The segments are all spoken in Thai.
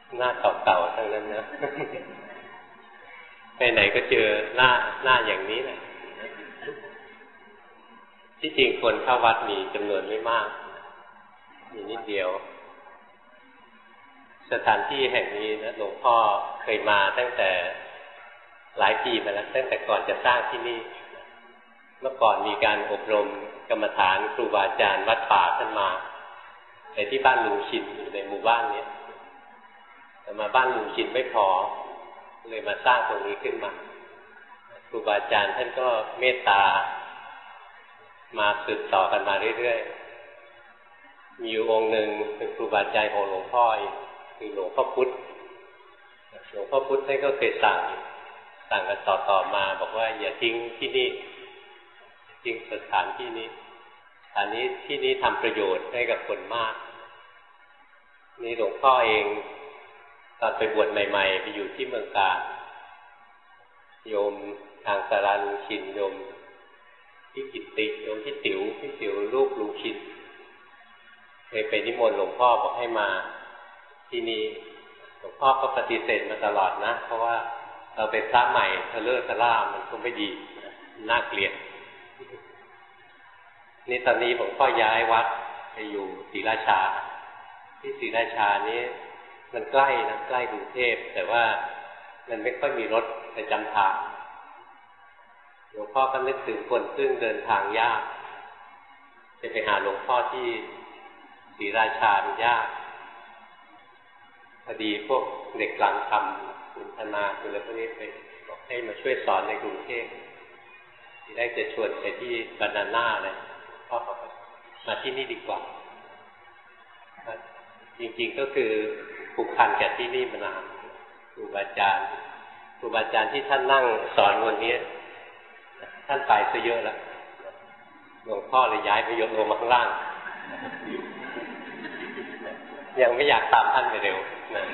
หน้าเก่าๆทั้งนั้นนะไปไหนก็เจอหน้าอย่างนี้แหละที่จริงคนเข้าวัดมีจำนวนไม่มากมีนิดเดียวสถานที่แห่งนี้นะหลวงพ่อเคยมาตั้งแต่หลายปีมาแล้วตั้งแต่ก่อนจะสร้างที่นี่เมื่อก่อนมีการอบรมกรรมฐานครูบาอาจารย์วัดป่าท่านมาไปที่บ้านลุงชินอยู่ในหมู่บ้านนี้แต่มาบ้านลุงชินไม่พอเลยมาสร้างตรงนี้ขึ้นมาครูบาอาจารย์ท่านก็เมตตามาสืบต่อกันมาเรื่อยๆมีอยู่องค์หนึ่งเป็นครูบาอาจารย์ของหลวงพ่อคือหลวงพ่อพุธหลวงพ่อพุธท่านก็เคยสั่งกันต่อมาบอกว่าอย่าทิ้งที่นี่ทิ้งสถานที่นี้ที่นี้ทำประโยชน์ให้กับคนมากนี่หลวงพ่อเองตอนไปบวชใหม่ๆไปอยู่ที่เมืองกาญโยมทางสาราลุงชินโยมที่กิตติโยมที่ติ๋วลูกลุงชินเคยไปนิมนต์หลวงพ่อบอกให้มาที่นี่หลวงพ่อก็ปฏิเสธมาตลอดนะเพราะว่าเราเป็นพระใหม่ทะเลาะทะล่ามันก็ไม่ดีน่าเกลียดนี่ตอนนี้หลวงพ่อย้ายวัดไปอยู่ศรีราชาที่ศรีราชานี้มันใกล้นะใกล้กรุงเทพแต่ว่ามันไม่ค่อยมีรถประจำทางหลวงพ่อก็นึกถึงคนซึ่งเดินทางยากจะไปหาหลวงพ่อที่ศรีราชามันยากพอดีพวกเด็กกลางธรรมคุณธนาคุณอะไรพวกนี้ไปบอกให้มาช่วยสอนในกรุงเทพทีแรกจะชวนไปที่บานาน่าเลยพ่อบอกมาที่นี่ดีกว่าจริงๆก็คือผูกพันกับที่นี่มานานครูบาอาจารย์ที่ท่านนั่งสอนวันนี้ท่านไปซะเยอะแล้วหลวงพ่อเลยย้ายไปยกลงมาข้างล่างยังไม่อยากตามท่านไปเร็วนะ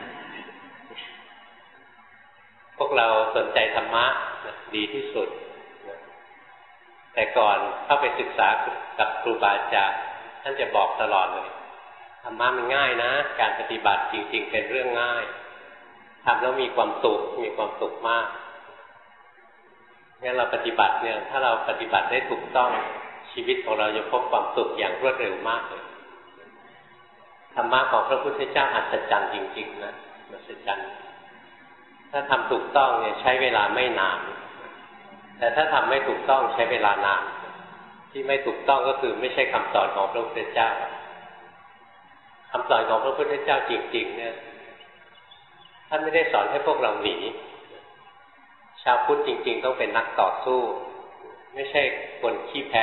พวกเราสนใจธรรมะดีที่สุดแต่ก่อนเข้าไปศึกษากับครูบาอาจารย์ท่านจะบอกตลอดเลยธรรมะมันง่ายนะการปฏิบัติจริงๆเป็นเรื่องง่ายทำแล้วมีความสุขมากงั้นเราปฏิบัติเนี่ยถ้าเราปฏิบัติได้ถูกต้องชีวิตของเราจะพบความสุขอย่างรวดเร็วมากเลยธรรมะของพระพุทธเจ้าอัศจรรย์จริงๆนะอัศจรรย์ถ้าทำถูกต้องเนี่ยใช้เวลาไม่นานแต่ถ้าทำไม่ถูกต้องใช้เวลานานที่ไม่ถูกต้องก็คือไม่ใช่คำสอนของพระพุทธเจ้าคำสอนของพระพุทธเจ้าจริงๆเนี่ยท่านไม่ได้สอนให้พวกเราหนีชาวพุทธจริงๆต้องเป็นนักต่อสู้ไม่ใช่คนขี้แพ้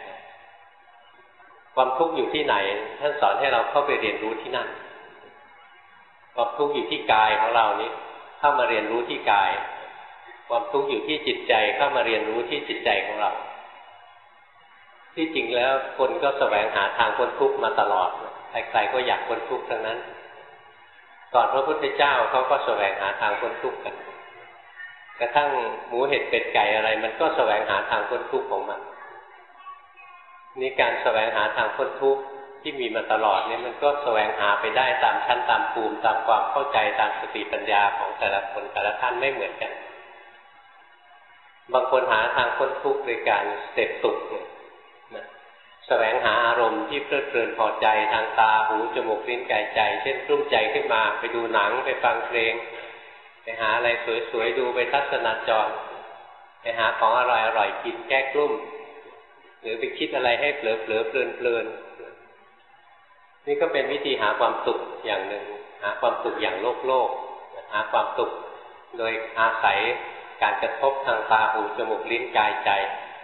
ความทุกข์อยู่ที่ไหนท่านสอนให้เราเข้าไปเรียนรู้ที่นั่นความทุกข์อยู่ที่กายของเรานี้เข้ามาเรียนรู้ที่กายความทุกข์อยู่ที่จิตใจเข้ามาเรียนรู้ที่จิตใจของเราที่จริงแล้วคนก็แสวงหาทางพ้นทุกข์มาตลอดใครๆก็อยากพ้นทุกข์ทั้งนั้นก่อนพระพุทธเจ้าเขาก็แสวงหาทางพ้นทุกข์กันกระทั่งหมูเห็ดเป็ดไก่อะไรมันก็แสวงหาทางพ้นทุกข์ของมันนี่การแสวงหาทางพ้นทุกข์ที่มีมาตลอดเนี่ยมันก็แสวงหาไปได้ตามชั้นตามภูมิตามความเข้าใจตามสติปัญญาของแต่ละคนแต่ละท่านไม่เหมือนกันบางคนหาทางพ้นทุกข์โดยการเสพสุขนะแสวงหาอารมณ์ที่เพลิดเพลินพอใจทางตาหูจมูกลิ้นกายใจเช่นกลุ้มใจขึ้นมาไปดูหนังไปฟังเพลงไปหาอะไรสวยๆดูไปทัศนจรไปหาของอร่อยๆกินแก้กลุ้มหรือไปคิดอะไรให้เผลอเพลินนี่ก็เป็นวิธีหาความสุขอย่างหนึ่งหาความสุขอย่างโลกหาความสุขโดยอาศัยการกระทบทางตาหูจมูกลิ้นกายใจ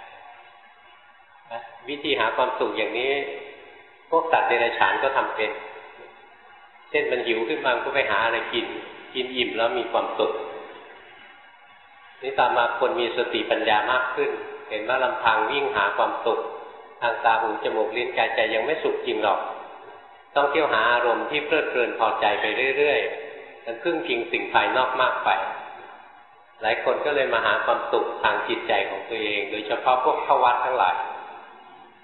วิธีหาความสุขอย่างนี้พวกสัตว์เดรัจฉานก็ทำเป็นเช่นมันหิวขึ้นมาก็ไปหาอะไรกินอิ่มแล้วมีความสุขนี่ตามมาคนมีสติปัญญามากขึ้นเห็นว่าลำพังวิ่งหาความสุขทางตาหูจมูกลิ้นกายใจยังไม่สุขจริงหรอกต้องเที่ยวหาอารมณ์ที่เพลิดเพลินพอใจไปเรื่อยๆจนพึ่งพิงสิ่งภายนอกมากไปหลายคนก็เลยมาหาความสุขทางจิตใจของตัวเองโดยเฉพาะพวกเข้าวัดทั้งหลาย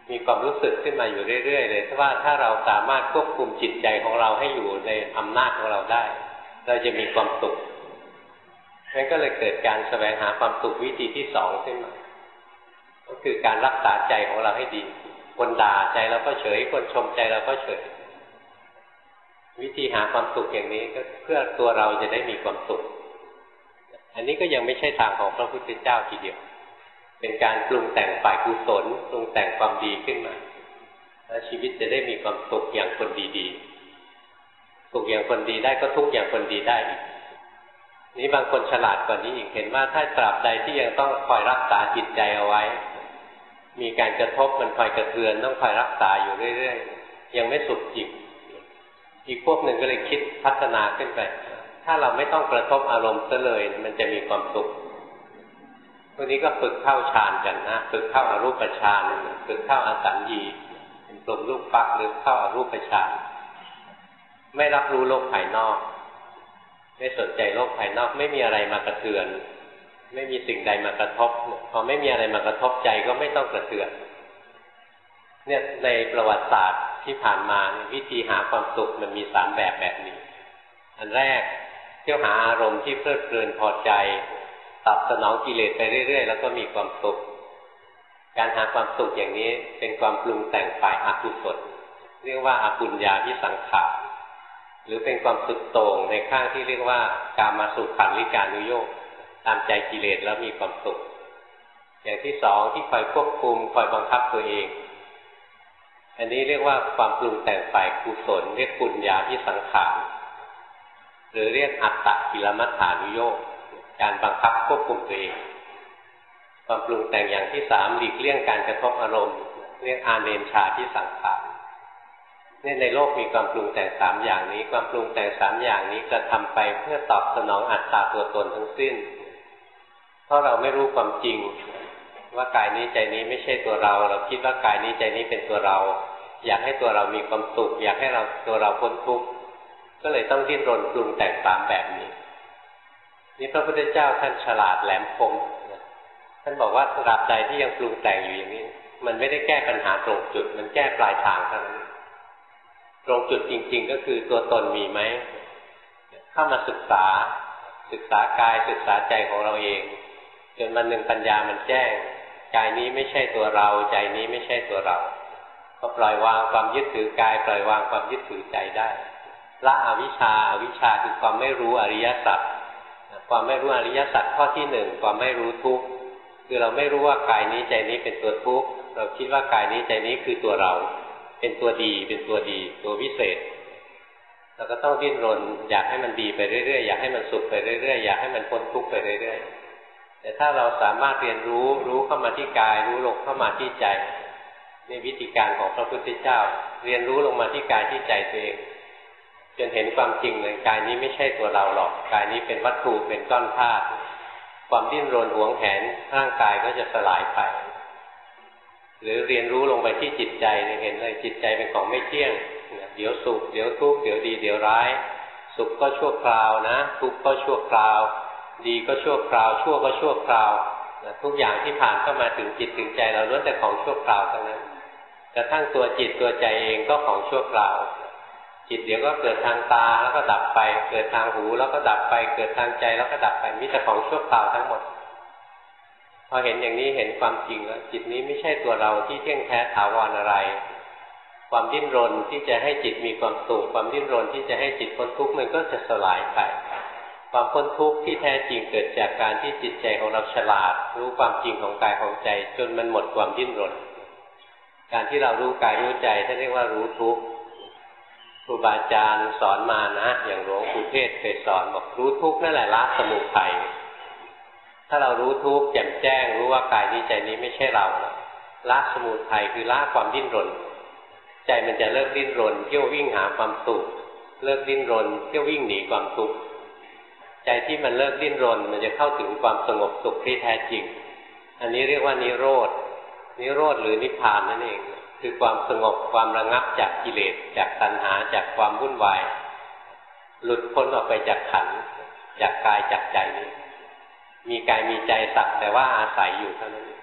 มีความรู้สึกขึ้นมาอยู่เรื่อยๆเลยว่าถ้าเราสามารถควบคุมจิตใจของเราให้อยู่ในอำนาจของเราได้เราจะมีความสุขงั้นก็เลยเกิดการแสวงหาความสุขวิธีที่สองขึ้นมาก็คือการรักษาใจของเราให้ดีคนด่าใจเราก็เฉยคนชมใจเราก็เฉยวิธีหาความสุขอย่างนี้ก็เพื่อตัวเราจะได้มีความสุขอันนี้ก็ยังไม่ใช่ทางของพระพุทธเจ้าทีเดียวเป็นการปรุงแต่งฝ่ายกุศลปรุงแต่งความดีขึ้นมาแล้วชีวิตจะได้มีความสุขอย่างคนดีๆสุขอย่างคนดีได้ก็ทุกข์อย่างคนดีได้อีกนี้บางคนฉลาดกว่านี้อีกเห็นว่าถ้าตราบใดที่ยังต้องคอยรักษาจิตใจเอาไว้มีการกระทบมันคอยกระเทือนต้องคอยรักษาอยู่เรื่อยๆยังไม่สุขจริงอีกพวกหนึ่งก็เลยคิดพัฒนาขึ้นไปถ้าเราไม่ต้องกระทบอารมณ์ซะเลยมันจะมีความสุขพวกนี้ก็ฝึกเข้าฌานกันนะฝึกเข้าอรูปฌานฝึกเข้าอสัญญีเป็นกลุ่มลูกฟักหรือเข้าอรูปฌานไม่รับรู้โลกภายนอกไม่สนใจโลกภายนอกไม่มีอะไรมากระเทือนไม่มีสิ่งใดมากระทบพอไม่มีอะไรมากระทบใจก็ไม่ต้องกระเทือนเนี่ยในประวัติศาสตร์ที่ผ่านมาวิธีหาความสุขมันมีสามแบบนี้อันแรกเที่ยวหาอารมณ์ที่เพลิดเพลินพอใจตอบสนองกิเลสไปเรื่อยๆแล้วก็มีความสุขการหาความสุขอย่างนี้เป็นความปรุงแต่งฝ่ายอกุศลเรียกว่าอปุญญาภิสังขารหรือเป็นความสุดโต่งในข้างที่เรียกว่ากามสุขันลิกานุโยคตามใจกิเลสแล้วมีความสุขอย่างที่สองที่คอยควบคุมคอยบังคับตัวเองอันนี้เรียกว่าความปรุงแต่งฝ่ายกุศลเรียกปุญญาภิสังขารหรือเรียกอัตตกิลมัฏฐานุโยคการบังคับควบคุมตัวเองความปรุงแต่งอย่างที่สามหลีกเลี่ยงการกระทบอารมณ์เรียกอาเนญชาภิสังขารนี่ในโลกมีความปรุงแต่งสามอย่างนี้ความปรุงแต่งสามอย่างนี้จะทำไปเพื่อตอบสนองอัตตาตัวตนทั้งสิ้นเพราะเราไม่รู้ความจริงว่ากายนี้ใจนี้ไม่ใช่ตัวเราเราคิดว่ากายนี้ใจนี้เป็นตัวเราอยากให้ตัวเรามีความสุขอยากให้ตัวเราพ้นทุกข์ก็เลยต้องดิ้นรนปรุงแต่งสามแบบนี้นี่พระพุทธเจ้าท่านฉลาดแหลมคมท่านบอกว่าตราบใดที่ยังปรุงแต่งอยู่อย่างนี้มันไม่ได้แก้ปัญหาตรงจุดมันแก้ปลายทางเท่านั้นตรงจุดจริงๆก็คือตัวตนมีไหมเข้ามาศึกษากายศึกษาใจของเราเองจนวันหนึ่งปัญญามันแจ้งกายนี้ไม่ใช่ตัวเราใจนี้ไม่ใช่ตัวเราก็ปล่อยวางความยึดถือกายปล่อยวางความยึดถือใจได้ละอวิชชาคือความไม่รู้อริยสัจความไม่รู้อริยสัจข้อที่หนึ่งความไม่รู้ทุกข์คือเราไม่รู้ว่ากายนี้ใจนี้เป็นตัวทุกข์เราคิดว่ากายนี้ใจนี้คือตัวเราเป็นตัวดีตัววิเศษเราก็ต้องดิ้นรนอยากให้มันดีไปเรื่อยๆอยากให้มันสุขไปเรื่อยๆอยากให้มันพ้นทุกข์ไปเรื่อยๆแต่ถ้าเราสามารถเรียนรู้เข้ามาที่กายรู้ลงเข้ามาที่ใจนี่วิธีการของพระพุทธเจ้าเรียนรู้ลงมาที่กายที่ใจตัวเองจนเห็นความจริงเลยกายนี้ไม่ใช่ตัวเราหรอกกายนี้เป็นวัตถุเป็นก้อนธาตุความดิ้นรนหวงแหนร่างกายก็จะสลายไปหรือเรียนรู้ลงไปที่จิตใจเห็นเลยจิตใจเป็นของไม่เที่ยงเดี๋ยวสุขเดี๋ยวทุกข์เดี๋ยวดีเดี๋ยวร้ายสุขก็ชั่วคราวนะทุกข์ก็ชั่วคราวดีก็ชั่วคราวชั่วก็ชั่วคราวทุกอย่างที่ผ่านเข้ามาถึงจิตถึงใจเราล้วนแต่ของชั่วคราวทั้งนั้นกระทั่งตัวจิตตัวใจเองก็ของชั่วคราวจิตเดี๋ยวก็เกิดทางตาแล้วก็ดับไปเกิดทางหูแล้วก็ดับไปเกิดทางใจแล้วก็ดับไปมีแต่ของชั่วคราวทั้งหมดพอเห็นอย่างนี้เห็นความจริงแล้วจิตนี้ไม่ใช่ตัวเราที่เที่ยงแท้ถาวรอะไรความดิ้นรนที่จะให้จิตมีความสุขความดิ้นรนที่จะให้จิตพ้นทุกข์มันก็จะสลายไปความพ้นทุกข์ที่แท้จริงเกิดจากการที่จิตใจของเราฉลาดรู้ความจริงของกายของใจจนมันหมดความดิ้นรนการที่เรารู้กายรู้ใจท่านเรียกว่ารู้ทุกข์ครูบาอาจารย์สอนมานะอย่างหลวงปู่เทศเคยสอนบอกรู้ทุกข์นั่นแหละละสมุทัยถ้าเรารู้ทุกข์แจ่มแจ้งรู้ว่ากายนี้ใจนี้ไม่ใช่เราละสมุทัยคือละความดิ้นรนใจมันจะเลิกดิ้นรนเที่ยววิ่งหาความสุขเลิกดิ้นรนเที่ยววิ่งหนีความทุกข์ใจที่มันเลิกดิ้นรนมันจะเข้าถึงความสงบสุขที่แท้จริงอันนี้เรียกว่านิโรธหรือนิพพานนั่นเองคือความสงบความระงับจากกิเลสจากตัณหาจากความวุ่นวายหลุดพ้นออกไปจากขันธ์จากกายจากใจนี้มีกายมีใจสักแต่ว่าอาศัยอยู่เท่านั้น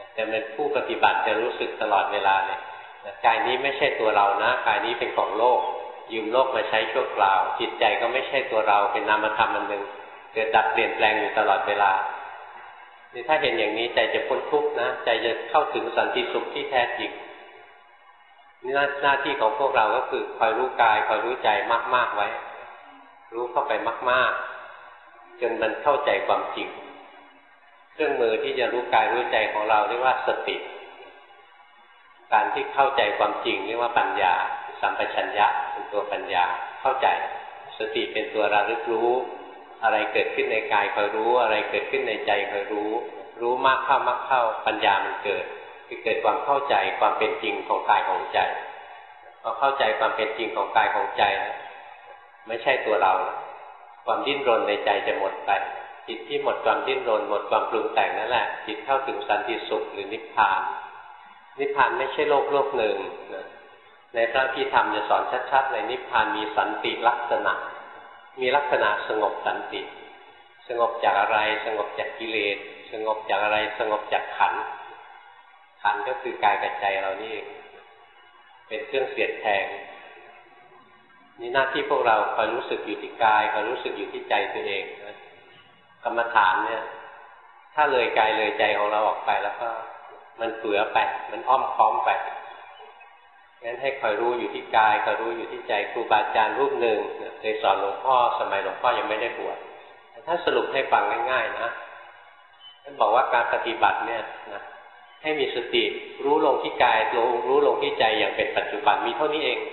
แต่เป็นผู้ปฏิบัติจะรู้สึกตลอดเวลาเลยกายนี้ไม่ใช่ตัวเรานะกายนี้เป็นของโลกยืมโลกมาใช้ชั่วคราวจิตใจก็ไม่ใช่ตัวเราเป็นนามธรรมอันหนึ่งเกิดดับเปลี่ยนแปลงอยู่ตลอดเวลานี่ถ้าเห็นอย่างนี้ใจจะพ้นทุกข์นะใจจะเข้าถึงสันติสุขที่แท้จริงนี่หน้าที่ของพวกเราก็คือคอยรู้กายคอยรู้ใจมากๆไว้รู้เข้าไปมากๆจนมันเข้าใจความจริงเครื่องมือที่จะรู้กายรู้ใจของเราเรียกว่าสติการที่เข้าใจความจริงเรียกว่าปัญญาสัมปชัญญะเป็นตัวปัญญาเข้าใจสติเป็นตัวระลึกรู้อะไรเกิดขึ้นในกายคอยรู้อะไรเกิดขึ้นในใจคอยรู้รู้มากเข้าปัญญามันเกิดความเข้าใจความเป็นจริงของกายของใจพอเข้าใจความเป็นจริงของกายของใจนะไม่ใช่ตัวเราความดิ้นรนในใจจะหมดไปจิตที่หมดความดิ้นรนหมดความปรุงแต่งนั่นแหละจิตเข้าถึงสันติสุขหรือนิพพานนิพพานไม่ใช่โลกหนึ่งในพระพิธรรมจะสอนชัดๆเลยนิพพานมีสันติลักษณะมีลักษณะสงบสันติสงบจากอะไรสงบจากกิเลสสงบจากอะไรสงบจากขันธ์ก็คือกายกับใจเรานี่เองเป็นเครื่องเสียดแทงนี่หน้าที่พวกเราคอยรู้สึกอยู่ที่กายคอยรู้สึกอยู่ที่ใจตัวเองนะกรรมฐานเนี่ยถ้าเลยกายเลยใจของเราออกไปแล้วก็มันเฟือไปมันอ้อมค้อมไปงั้นให้คอยรู้อยู่ที่กายคอยรู้อยู่ที่ใจครูบาอาจารย์รูปหนึ่งเคยสอนหลวงพ่อสมัยหลวงพ่อยังไม่ได้บวชท่านสรุปให้ฟังง่ายๆนะท่านบอกว่าการปฏิบัติเนี่ยนะให้มีสติรู้ลงที่กายรู้ลงที่ใจอย่างเป็นปัจจุบันมีเท่านี้เอง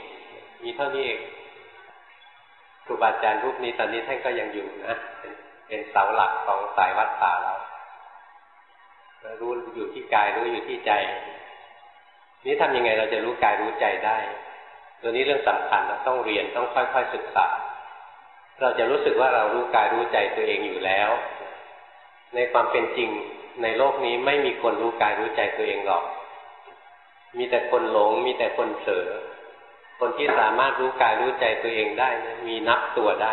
ครูบาอาจารย์รูปนี้ตอนนี้ท่านก็ยังอยู่นะเป็นเสาหลักของสายวัดป่าเรารู้อยู่ที่กายรู้อยู่ที่ใจนี้ทำยังไงเราจะรู้กายรู้ใจได้ตัวนี้เรื่องสำคัญนะต้องเรียนต้องค่อยๆศึกษาเราจะรู้สึกว่าเรารู้กายรู้ใจตัวเองอยู่แล้วในความเป็นจริงในโลกนี้ไม่มีคนรู้กายรู้ใจตัวเองหรอกมีแต่คนหลงมีแต่คนเผลอคนที่สามารถรู้กายรู้ใจตัวเองได้นะมีนับตัวได้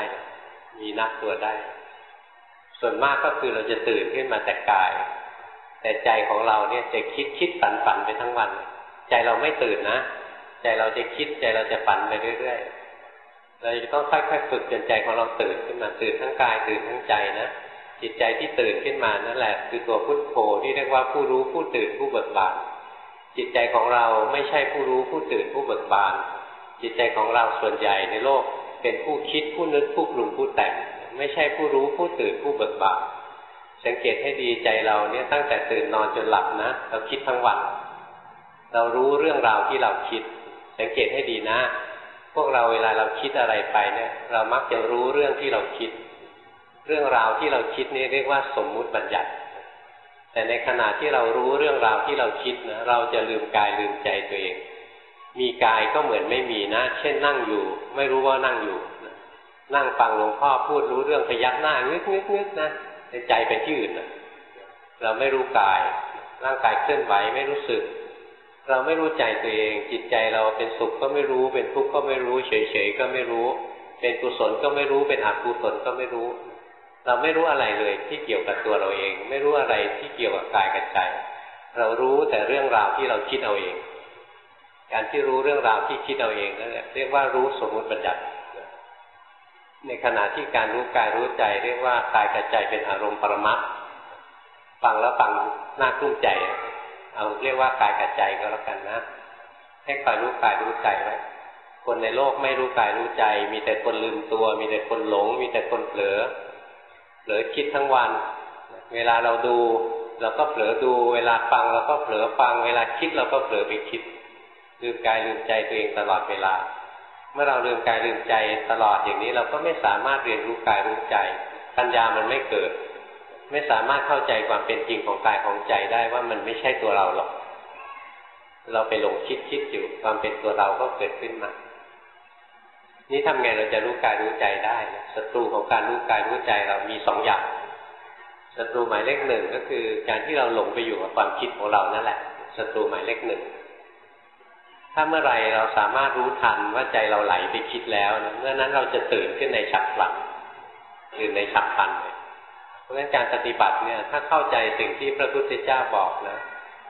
ส่วนมากก็คือเราจะตื่นขึ้นมาแต่กายแต่ใจของเราเนี่ยจะคิดฝันไปทั้งวันใจเราไม่ตื่นนะใจเราจะคิดใจเราจะฝันไปเรื่อยๆเราจะต้องค่อยๆฝึกจนใจของเราตื่นขึ้นมาตื่นทั้งกายตื่นทั้งใจนะจิตใจที่ตื่นขึ้นมานั่นแหละคือตัวพุทโธที่เรียกว่าผู้รู้ผู้ตื่นผู้เบิกบานจิตใจของเราไม่ใช่ผู้รู้ผู้ตื่นผู้เบิกบานจิตใจของเราส่วนใหญ่ในโลกเป็นผู้คิดผู้นึกผู้ปรุงผู้แต่งไม่ใช่ผู้รู้ผู้ตื่นผู้เบิกบานสังเกตให้ดีใจเราเนี่ยตั้งแต่ตื่นนอนจนหลับนะเราคิดทั้งวันเรารู้เรื่องราวที่เราคิดสังเกตให้ดีนะพวกเราเวลาเราคิดอะไรไปเนี่ยเรามักจะรู้เรื่องที่เราคิดเรื่องราวที่เราคิดนี่เรียกว่าสมมุติบัญญัติแต่ในขณะที่เรารู้เรื่องราวที่เราคิดนะเราจะลืมกายลืมใจตัวเองมีกายก็เหมือนไม่มีนะเช่นนั่งอยู่ไม่รู้ว่านั่งอยู่นั่งฟังหลวงพ่อพูดรู้เรื่องพยักหน้างึกนะใจไปที่อื่นนะเราไม่รู้กายร่างกายเคลื่อนไหวไม่รู้สึกเราไม่รู้ใจตัวเองจิตใจเราเป็นสุขก็ไม่รู้เป็นทุกข์ก็ไม่รู้เฉยๆก็ไม่รู้เป็นกุศลก็ไม่รู้เป็นอกุศลก็ไม่รู้เราไม่รู้อะไรเลยที่เกี่ยวกับตัวเราเองไม่รู้อะไรที่เกี่ยวกับกายกับใจเรารู้แต่เรื่องราวที่เราคิดเอาเองการที่รู้เรื่องราวที่คิดเอาเองนั่นแหละเรียกว่ารู้สมมุติบัญญัติในขณะที่การรู้กายรู้ใจเรียกว่ากายกับใจเป็นอารมณ์ปรมัตถ์ฟังแล้วฟังน่ากลุ้มใจเอาเรียกว่ากายกับใจก็แล้วกันนะให้คอยรู้กายรู้ใจไว้คนในโลกไม่รู้กายรู้ใจมีแต่คนลืมตัวมีแต่คนหลงมีแต่คนเผลอคิดทั้งวันเวลาเราดูเราก็เผลอดูเวลาฟังเราก็เผลอฟังเวลาคิดเราก็เผลอไปคิดลืมกายลืมใจตัวเองตลอดเวลาเมื่อเราลืมกายลืมใจตลอดอย่างนี้เราก็ไม่สามารถเรียนรู้กายรู้ใจปัญญามันไม่เกิดไม่สามารถเข้าใจความเป็นจริงของกายของใจได้ว่ามันไม่ใช่ตัวเราหรอกเราไปหลงคิดอยู่ความเป็นตัวเราก็เกิดขึ้นมานี่ทำไงเราจะรู้กายรู้ใจได้ศัตรูของการรู้กายรู้ใจเรามีสองอย่างศัตรูหมายเลขหนึ่งก็คือการที่เราหลงไปอยู่กับความคิดของเรานั่นแหละศัตรูหมายเลขหนึ่งถ้าเมื่อไรเราสามารถรู้ทันว่าใจเราไหลไปคิดแล้วนะเมื่อนั้นเราจะตื่นขึ้นในฉับพลันตื่นในฉับพลันเลยเพราะฉะนั้นการปฏิบัติเนี่ยถ้าเข้าใจสิ่งที่พระพุทธเจ้าบอกนะ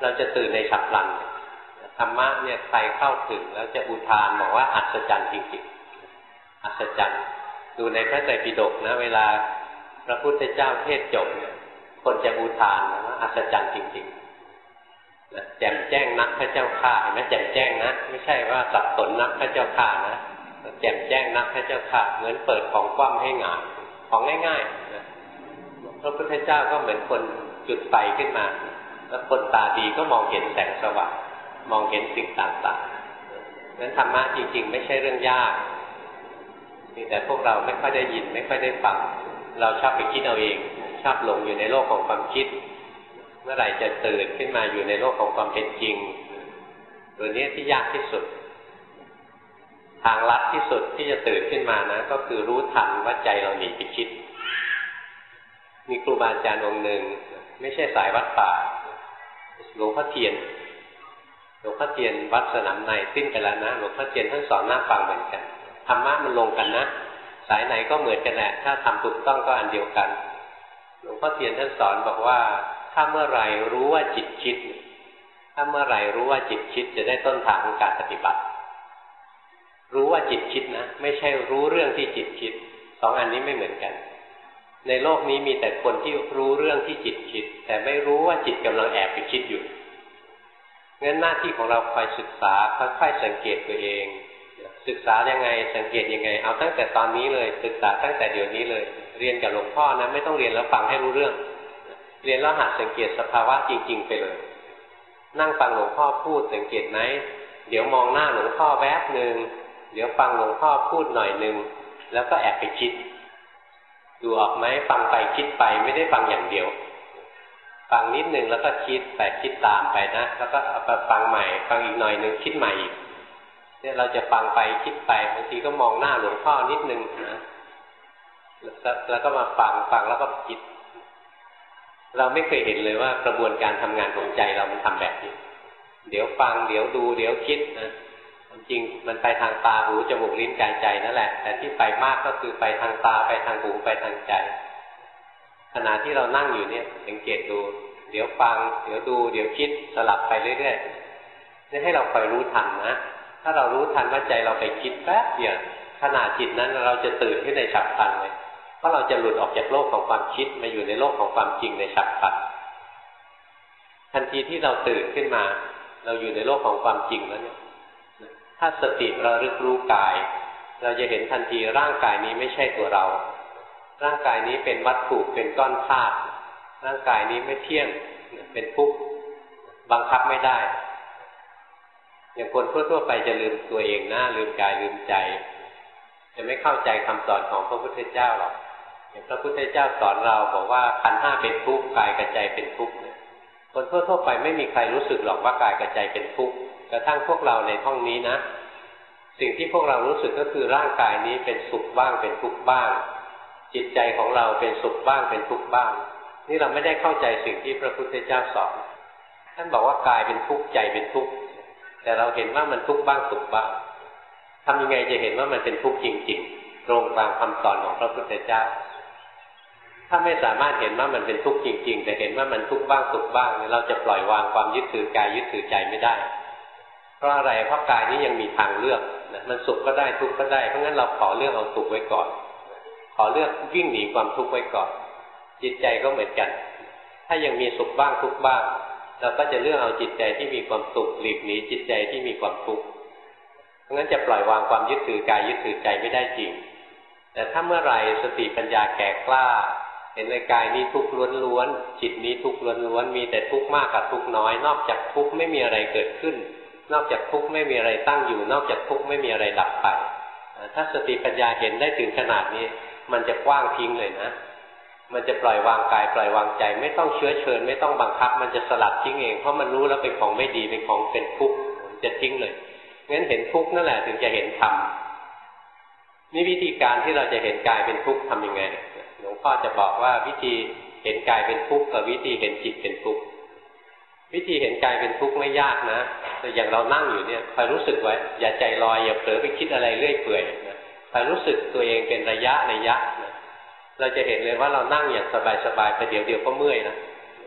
เราจะตื่นในฉับพลันธรรมะเนี่ยใครเข้าถึงแล้วจะอุทานบอกว่าอัศจรรย์จริงๆอัศจรรย์ดูในพระไตรปิฎกนะเวลาพระพุทธเจ้าเทศจบเนี่ยคนจะอุทานนะว่าอัศจรรย์จริงๆนะแจ่มแจ้งนักพระเจ้าข้าเห็นไหมแจ่มแจ้งนะไม่ใช่ว่าสับสนนักพระเจ้าข้านะแจ่มแจ้งนักพระเจ้าข้าเหมือนเปิดของกว้างให้หงายของง่ายๆนะพระพุทธเจ้าก็เหมือนคนจุดไฟขึ้นมาแล้วคนตาดีก็มองเห็นแสงสว่างมองเห็นสิ่งต่างๆนั้นธรรมะจริงๆไม่ใช่เรื่องยากแต่พวกเราไม่ค่อยได้ยินไม่ค่อยได้ฟังเราชอบไปคิดเอาเองชอบหลงอยู่ในโลกของความคิดเมื่อไหร่จะตื่นขึ้นมาอยู่ในโลกของความเป็นจริงตัวนี้ที่ยากที่สุดทางลัดที่สุดที่จะตื่นขึ้นมานะก็คือรู้ทันว่าใจเราหนีไปคิดมีครูบาอาจารย์องค์หนึ่งไม่ใช่สายวัดป่าหลวงพ่อเทียนวัดสนามในสิ้นไปแล้วนะหลวงพ่อเทียนท่านสอนน่าฟังเหมือนกันธรรมะมันลงกันนะสายไหนก็เหมือนกันแหละถ้าทำถูกต้องก็อันเดียวกันหลวงพ่อเทียนท่านสอนบอกว่าถ้าเมื่อไหร่รู้ว่าจิตคิดถ้าเมื่อไหร่รู้ว่าจิตคิดจะได้ต้นทางของการปฏิบัติรู้ว่าจิตคิดนะไม่ใช่รู้เรื่องที่จิตคิดสองอันนี้ไม่เหมือนกันในโลกนี้มีแต่คนที่รู้เรื่องที่จิตคิดแต่ไม่รู้ว่าจิตกำลังแอบไปคิดอยู่งั้นหน้าที่ของเราคอยศึกษาค่อยๆสังเกตตัวเองศึกษายังไงสังเกตยังไงเอาตั้งแต่ตอนนี้เลยศึกษาตั้งแต่เดี๋ยวนี้เลยเรียนกับหลวงพ่อนะไม่ต้องเรียนแล้วฟังให้รู้เรื่องเรียนแล้วหัดสังเกตสภาวะจริงๆไปเลยนั่งฟังหลวงพ่อพูดสังเกตไหมเดี๋ยวมองหน้าหลวงพ่อแวบนึงเดี๋ยวฟังหลวงพ่อพูดหน่อยนึงแล้วก็แอบไปคิดดูออกไหมฟังไปคิดไปไม่ได้ฟังอย่างเดียวฟังนิดนึงแล้วก็คิดแต่คิดตามไปนะแล้วก็เอาไปฟังใหม่ฟังอีกหน่อยนึงคิดใหม่อีกเนี่ยเราจะฟังไปคิดไปบางทีก็มองหน้าหลวงพ่อนิดนึงนะแล้วก็มาฟังแล้วก็คิดเราไม่เคยเห็นเลยว่ากระบวนการทำงานของใจเรามันทำแบบนี้เดี๋ยวฟังเดี๋ยวดูเดี๋ยวคิดนะจริงมันไปทางตาหูจมูกลิ้นกายใจนั่นแหละแต่ที่ไปมากก็คือไปทางตาไปทางหูไปทางใจขณะที่เรานั่งอยู่เนี่ยสังเกตดูเดี๋ยวฟังเดี๋ยวดูเดี๋ยวคิดสลับไปเรื่อยๆนี่ให้เราคอยรู้ทันนะถ้าเรารู้ทันว่าใจเราไปคิดแป๊บเดียวขณะจิตนั้นเราจะตื่นขึ้นในฉับพลันเลยเพราะเราจะหลุดออกจากโลกของความคิดมาอยู่ในโลกของความจริงในฉับพลันทันทีที่เราตื่นขึ้นมาเราอยู่ในโลกของความจริงแล้วเนี่ยถ้าสติระลึกรู้กายเราจะเห็นทันทีร่างกายนี้ไม่ใช่ตัวเราร่างกายนี้เป็นวัตถุเป็นก้อนธาตุร่างกายนี้ไม่เที่ยงเป็นทุกข์บังคับไม่ได้อย่างคนทั่วๆไปจะลืมตัวเองนะลืมกายลืมใจจะไม่เข้าใจคำสอนของพระพุทธเจ้าหรอกอย่างพระพุทธเจ้าสอนเราบอกว่าขันธ์ห้าเป็นทุกข์กายกับใจเป็นทุกข์คนทั่วๆไปไม่มีใครรู้สึกหรอกว่ากายกับใจเป็นทุกข์กระทั่งพวกเราในห้องนี้นะสิ่งที่พวกเรารู้สึกก็คือร่างกายนี้เป็นสุขบ้างเป็นทุกข์บ้างจิตใจของเราเป็นสุขบ้างเป็นทุกข์บ้างนี่เราไม่ได้เข้าใจสิ่งที่พระพุทธเจ้าสอนท่านบอกว่ากายเป็นทุกข์ใจเป็นทุกข์แต่เราเห็นว่ามันทุกข์บ้างสุขบ้างทำยังไงจะเห็นว่ามันเป็นทุกข์จริงๆตรงตามคำสอนของพระพุทธเจ้าถ้าไม่สามารถเห็นว่ามันเป็นทุกข์จริงๆแต่เห็นว่ามันทุกข์บ้างสุขบ้างเราจะปล่อยวางความยึดถือกายยึดถือใจไม่ได้เพราะอะไรเพราะกายนี้ยังมีทางเลือกนะมันสุขก็ได้ทุกข์ก็ได้เพราะงั้นเราขอเลือกเอาสุขไว้ก่อนขอเลือกวิ่งหนีความทุกข์ไว้ก่อนจิตใจก็เหมือนกันถ้ายังมีสุขบ้างทุกข์บ้างเราก็จะเลือกเอาจิตใจที่มีความสุขหลีกหนีจิตใจที่มีความทุกข์เพราะงั้นจะปล่อยวางความยึดถือกายยึดถือใจไม่ได้จริงแต่ถ้าเมื่อไหร่สติปัญญาแก่กล้าเห็นในกายนี้ทุกข์ล้วนๆจิตนี้ทุกข์ล้วนๆมีแต่ทุกข์มากกับทุกข์น้อยนอกจากทุกข์ไม่มีอะไรเกิดขึ้นนอกจากทุกข์ไม่มีอะไรตั้งอยู่นอกจากทุกข์ไม่มีอะไรดับไปถ้าสติปัญญาเห็นได้ถึงขนาดนี้มันจะกว้างทิ้งเลยนะมันจะปล่อยวางกายปล่อยวางใจไม่ต้องเชื้อเชิญไม่ต้องบังคับมันจะสลัดทิ้งเองเพราะมันรู้แล้วเป็นของไม่ดีเป็นของเป็นทุกข์จะทิ้งเลยงั้นเห็นทุกข์นั่นแหละถึงจะเห็นธรรมนี่วิธีการที่เราจะเห็นกายเป็นทุกข์ทำยังไงหลวงพ่อจะบอกว่าวิธีเห็นกายเป็นทุกข์กับวิธีเห็นจิตเป็นทุกข์วิธีเห็นกายเป็นทุกข์ไม่ยากนะแต่อย่างเรานั่งอยู่เนี่ยคอยรู้สึกไว้อย่าใจลอยอย่าเผลอไปคิดอะไรเรื่อยเปื่อยนะคอยรู้สึกตัวเองเป็นระยะนะเราจะเห็นเลยว่าเรานั่งอย่างสบายๆแต่เดี๋ยวก็เมื่อยนะ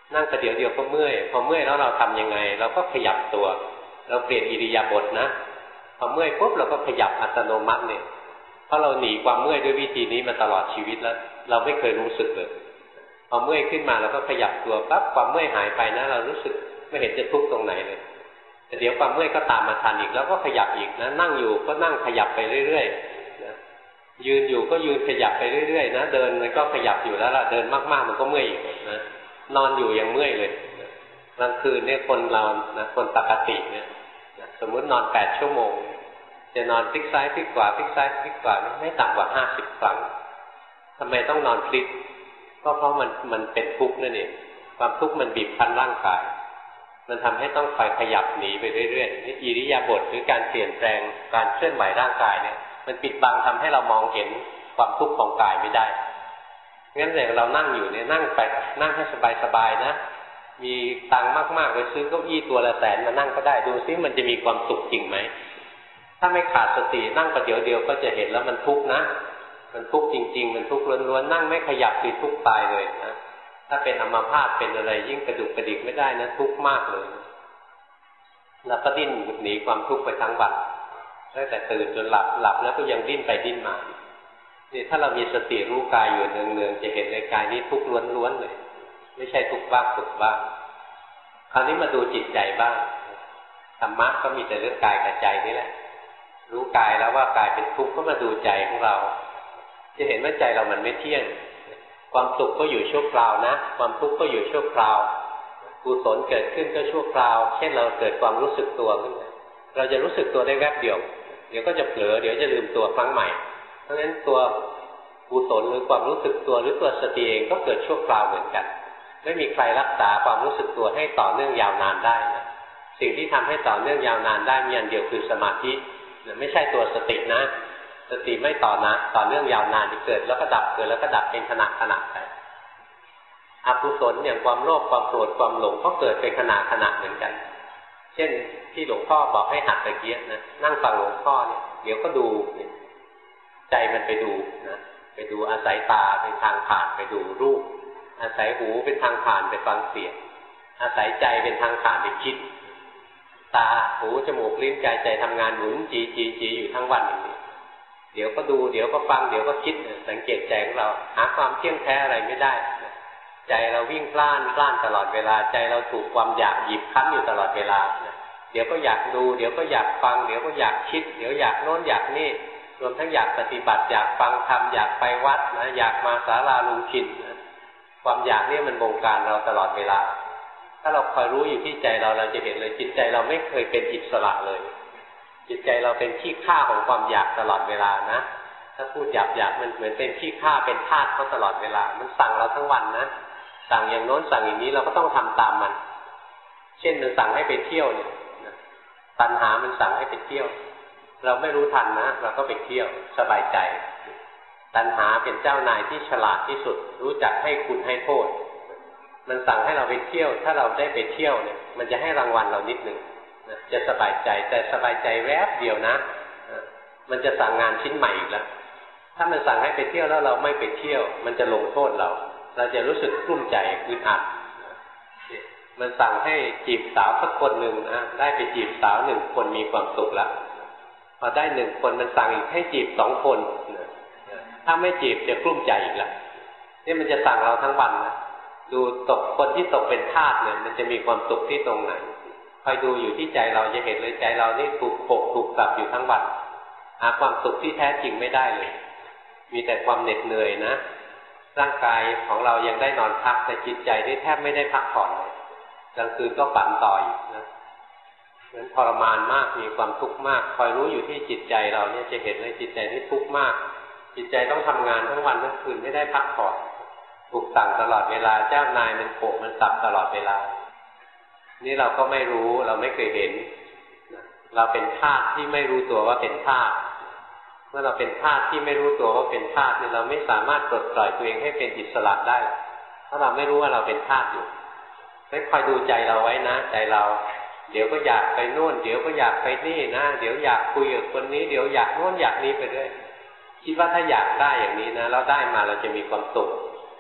นั่งประเดี๋ยวเดียวก็เมื่อยพอเมื่อยแล้วเราทำยังไงเราก็ขยับตัวเราเปลี่ยนอิริยาบถนะพอเมื่อยปุ๊บเราก็ขยับอัตโนมัติเนี่ยเพราะเราหนีความเมื่อยด้วยวิธีนี้มาตลอดชีวิตแล้วเราไม่เคยรู้สึกเลยพอเมื่อยขึ้นมาเราก็ขยับตัวปั๊บความเมื่อยหายไปนะเรารู้สึกไม่เห็นจะทุกข์ตรงไหนเลยแต่เดี๋ยวความเมื่อยก็ตามมาทันอีกแล้วก็ขยับอีกนะนั่งอยู่ก็นั่งขยับไปเรื่อยๆนะยืนอยู่ก็ยืนขยับไปเรื่อยๆนะเดินมันก็ขยับอยู่แล้วล่ะเดินมากๆมันก็เมื่อยอีกนะนอนอยู่ยังเมื่อยเลยกลางคืนเนี่ยคนเรานะคนปกติเนี่ยสมมุตินอน8 ชั่วโมงจะนอนพลิกซ้ายพลิกขวาพลิกซ้ายพลิกขวาไม่ต่ำกว่า50 ครั้งทำไมต้องนอนพลิกก็เพราะมันเป็นทุกข์นั่นเองความทุกข์มันบีบคั้นร่างกายมันทำให้ต้องคอยขยับหนีไปเรื่อยๆนี่อิริยาบถหรือการเปลี่ยนแปลงการเคลื่อนไหวร่างกายเนี่ยมันปิดบังทำให้เรามองเห็นความทุกข์ของกายไม่ได้งั้นเลยเรานั่งอยู่เนี่ยนั่งไปนั่งให้สบายๆนะมีตังค์มากๆไปซื้อเก้าอี้ตัวละ100,000มานั่งก็ได้ดูซิมันจะมีความสุขจริงไหมถ้าไม่ขาดสตินั่งประเดี๋ยวเดียวก็จะเห็นแล้วมันทุกข์นะมันทุกข์จริงๆมันทุกข์ล้วนๆนั่งไม่ขยับคือทุกข์ตายเลยนะถ้าเป็นอัมพาตเป็นอะไรยิ่งกระดุกกระดิกไม่ได้นะทุกข์มากเลยแล้วก็ดิ้นหนีความทุกข์ไปทั้งวันตั้งแต่ตื่นจนหลับแล้วก็ยังดิ้นไปดิ้นมานี่ถ้าเรามีสติรู้กายอยู่เนืองๆจะเห็นในกายนี้ทุกข์ล้วนๆเลยไม่ใช่ทุกข์บ้างสุขบ้างคราวนี้มาดูจิตใจบ้างธรรมะก็มีแต่เรื่องกายกับใจนี่แหละรู้กายแล้วว่ากายเป็นทุกข์ก็มาดูใจของเราจะเห็นว่าใจเรามันไม่เที่ยงความสุขก็อยู่ชั่วคราวนะความทุกข์ก็อยู่ชั่วคราวกุศลเกิดขึ้นก็ชั่วคราวเช่นเราเกิดความรู้สึกตัวขึ้นมาเราจะรู้สึกตัวได้แวบเดียวเดี๋ยวก็จะเผลอเดี๋ยวจะลืมตัวครั้งใหม่เพราะฉะนั้นตัวกุศลหรือความรู้สึกตัวหรือตัวสติเองก็เกิดชั่วคราวเหมือนกันไม่มีใครรักษาความรู้สึกตัวให้ต่อเนื่องยาวนานได้นะสิ่งที่ทำให้ต่อเนื่องยาวนานได้มีอันเดียวคือสมาธิไม่ใช่ตัวสตินะสติไม่ต่อเนื่องยาวนานที่เกิดแล้วก็ดับเกิดแล้วก็ดับเป็นขณะไปอกุศลอย่างความโลภความโกรธความหลงก็เกิดเป็นขณะเหมือนกันเช่นที่หลวงพ่อบอกให้หัดตะเกียบนะนั่งฟังหลวงพ่อเนี่ยเดี๋ยวก็ดูใจมันไปดูนะไปดูอาศัยตาเป็นทางผ่านไปดูรูปอาศัยหูเป็นทางผ่านไปฟังเสียงอาศัยใจเป็นทางผ่านไปคิดตาหูจมูกลิ้นกายใจทำงานหมุนจีอยู่ทั้งวันอย่างนี้เดี๋ยวก็ดูเดี๋ยวก็ฟังเดี๋ยวก็คิดสังเกตใจของเราหาความเที่ยงแท้อะไรไม่ได้ใจเราวิ่งพล่านตลอดเวลาใจเราถูกความอยากหยิบคั้นอยู่ตลอดเวลาเดี๋ยวก็อยากดูเดี๋ยวก็อยากฟังเดี๋ยวก็อยากคิดเดี๋ยวอยากโน้นอยากนี่รวมทั้งอยากปฏิบัติอยากฟังธรรมอยากไปวัดนะอยากมาศาลาลุงชินนะความอยากนี่มันบงการเราตลอดเวลาถ้าเราคอยรู้อยู่ที่ใจเราจะเห็นเลยจิตใจเราไม่เคยเป็นอิสระเลยจิตใจเราเป็นขี้ข้าของความอยากตลอดเวลานะถ้าพูดหยาบมันเหมือนเป็นขี้ข้าเป็นทาสเขาตลอดเวลามันสั่งเราทั้งวันนะสั่งอย่างโน้นสั่งอย่างนี้เราก็ต้องทำตามมันเช่นมันสั่งให้ไปเที่ยวเนี่ยตัณหามันสั่งให้ไปเที่ยวเราไม่รู้ทันนะเราก็ไปเที่ยวสบายใจตัณหาเป็นเจ้านายที่ฉลาดที่สุดรู้จักให้คุณให้โทษมันสั่งให้เราไปเที่ยวถ้าเราได้ไปเที่ยวเนี่ยมันจะให้รางวัลเรานิดนึงจะสบายใจแต่สบายใจแวบเดียวนะมันจะสั่งงานชิ้นใหม่อีกแล้วถ้ามันสั่งให้ไปเที่ยวแล้วเราไม่ไปเที่ยวมันจะลงโทษเราจะรู้สึกกลุ้มใจอึดอัดมันสั่งให้จีบสาวสักคนหนึ่งนะได้ไปจีบสาว1 คนมีความสุขแล้วพอได้1 คนมันสั่งอีกให้จีบ2 คนถ้าไม่จีบจะกลุ้มใจอีกแล้วนี่มันจะสั่งเราทั้งวันนะดูคนที่ตกเป็นทาสเนี่ยมันจะมีความสุขที่ตรงไหนคอยดูอยู่ที่ใจเราจะเห็นเลยใจเรานี่ถูกปกถูกปรับอยู่ทั้งวันหาความสุขที่แท้จริงไม่ได้เลยมีแต่ความเหน็ดเหนื่อยนะร่างกายของเรายังได้นอนพักแต่จิตใจนี่แทบไม่ได้พักผ่อนเลยกลางคืนก็ฝันต่ออีกนะเหมือนทรมานมากมีความทุกข์มากคอยรู้อยู่ที่จิตใจเราเนี่ยจะเห็นเลยจิตใจนี่ทุกข์มากจิตใจต้องทำงานทั้งวันทั้งคืนไม่ได้พักผ่อนถูกสั่งตลอดเวลาเจ้านายมันโกรธมันสับตลอดเวลานี่เราก็ไม่รู้เราไม่เคยเห็นเราเป็นทาสที่ไม่รู้ตัวว่าเป็นทาสเมื่อเราเป็นทาสที่ไม่รู้ตัวว่าเป็นทาสเนี่ยเราไม่สามารถปลดปล่อยตัวเองให้เป็นอิสระได้เพราะเราไม่รู้ว่าเราเป็นทาสอยู่ให้คอยดูใจเราไว้นะใจเราเดี๋ยวก็อยากไปโน่นเดี๋ยวก็อยากไปนี่นะเดี๋ยวอยากคุยกับคนนี้เดี๋ยวอยากโน่นอยากนี้ไปด้วยคิดว่าถ้าอยากได้อย่างนี้นะเราได้มาเราจะมีความสุขจ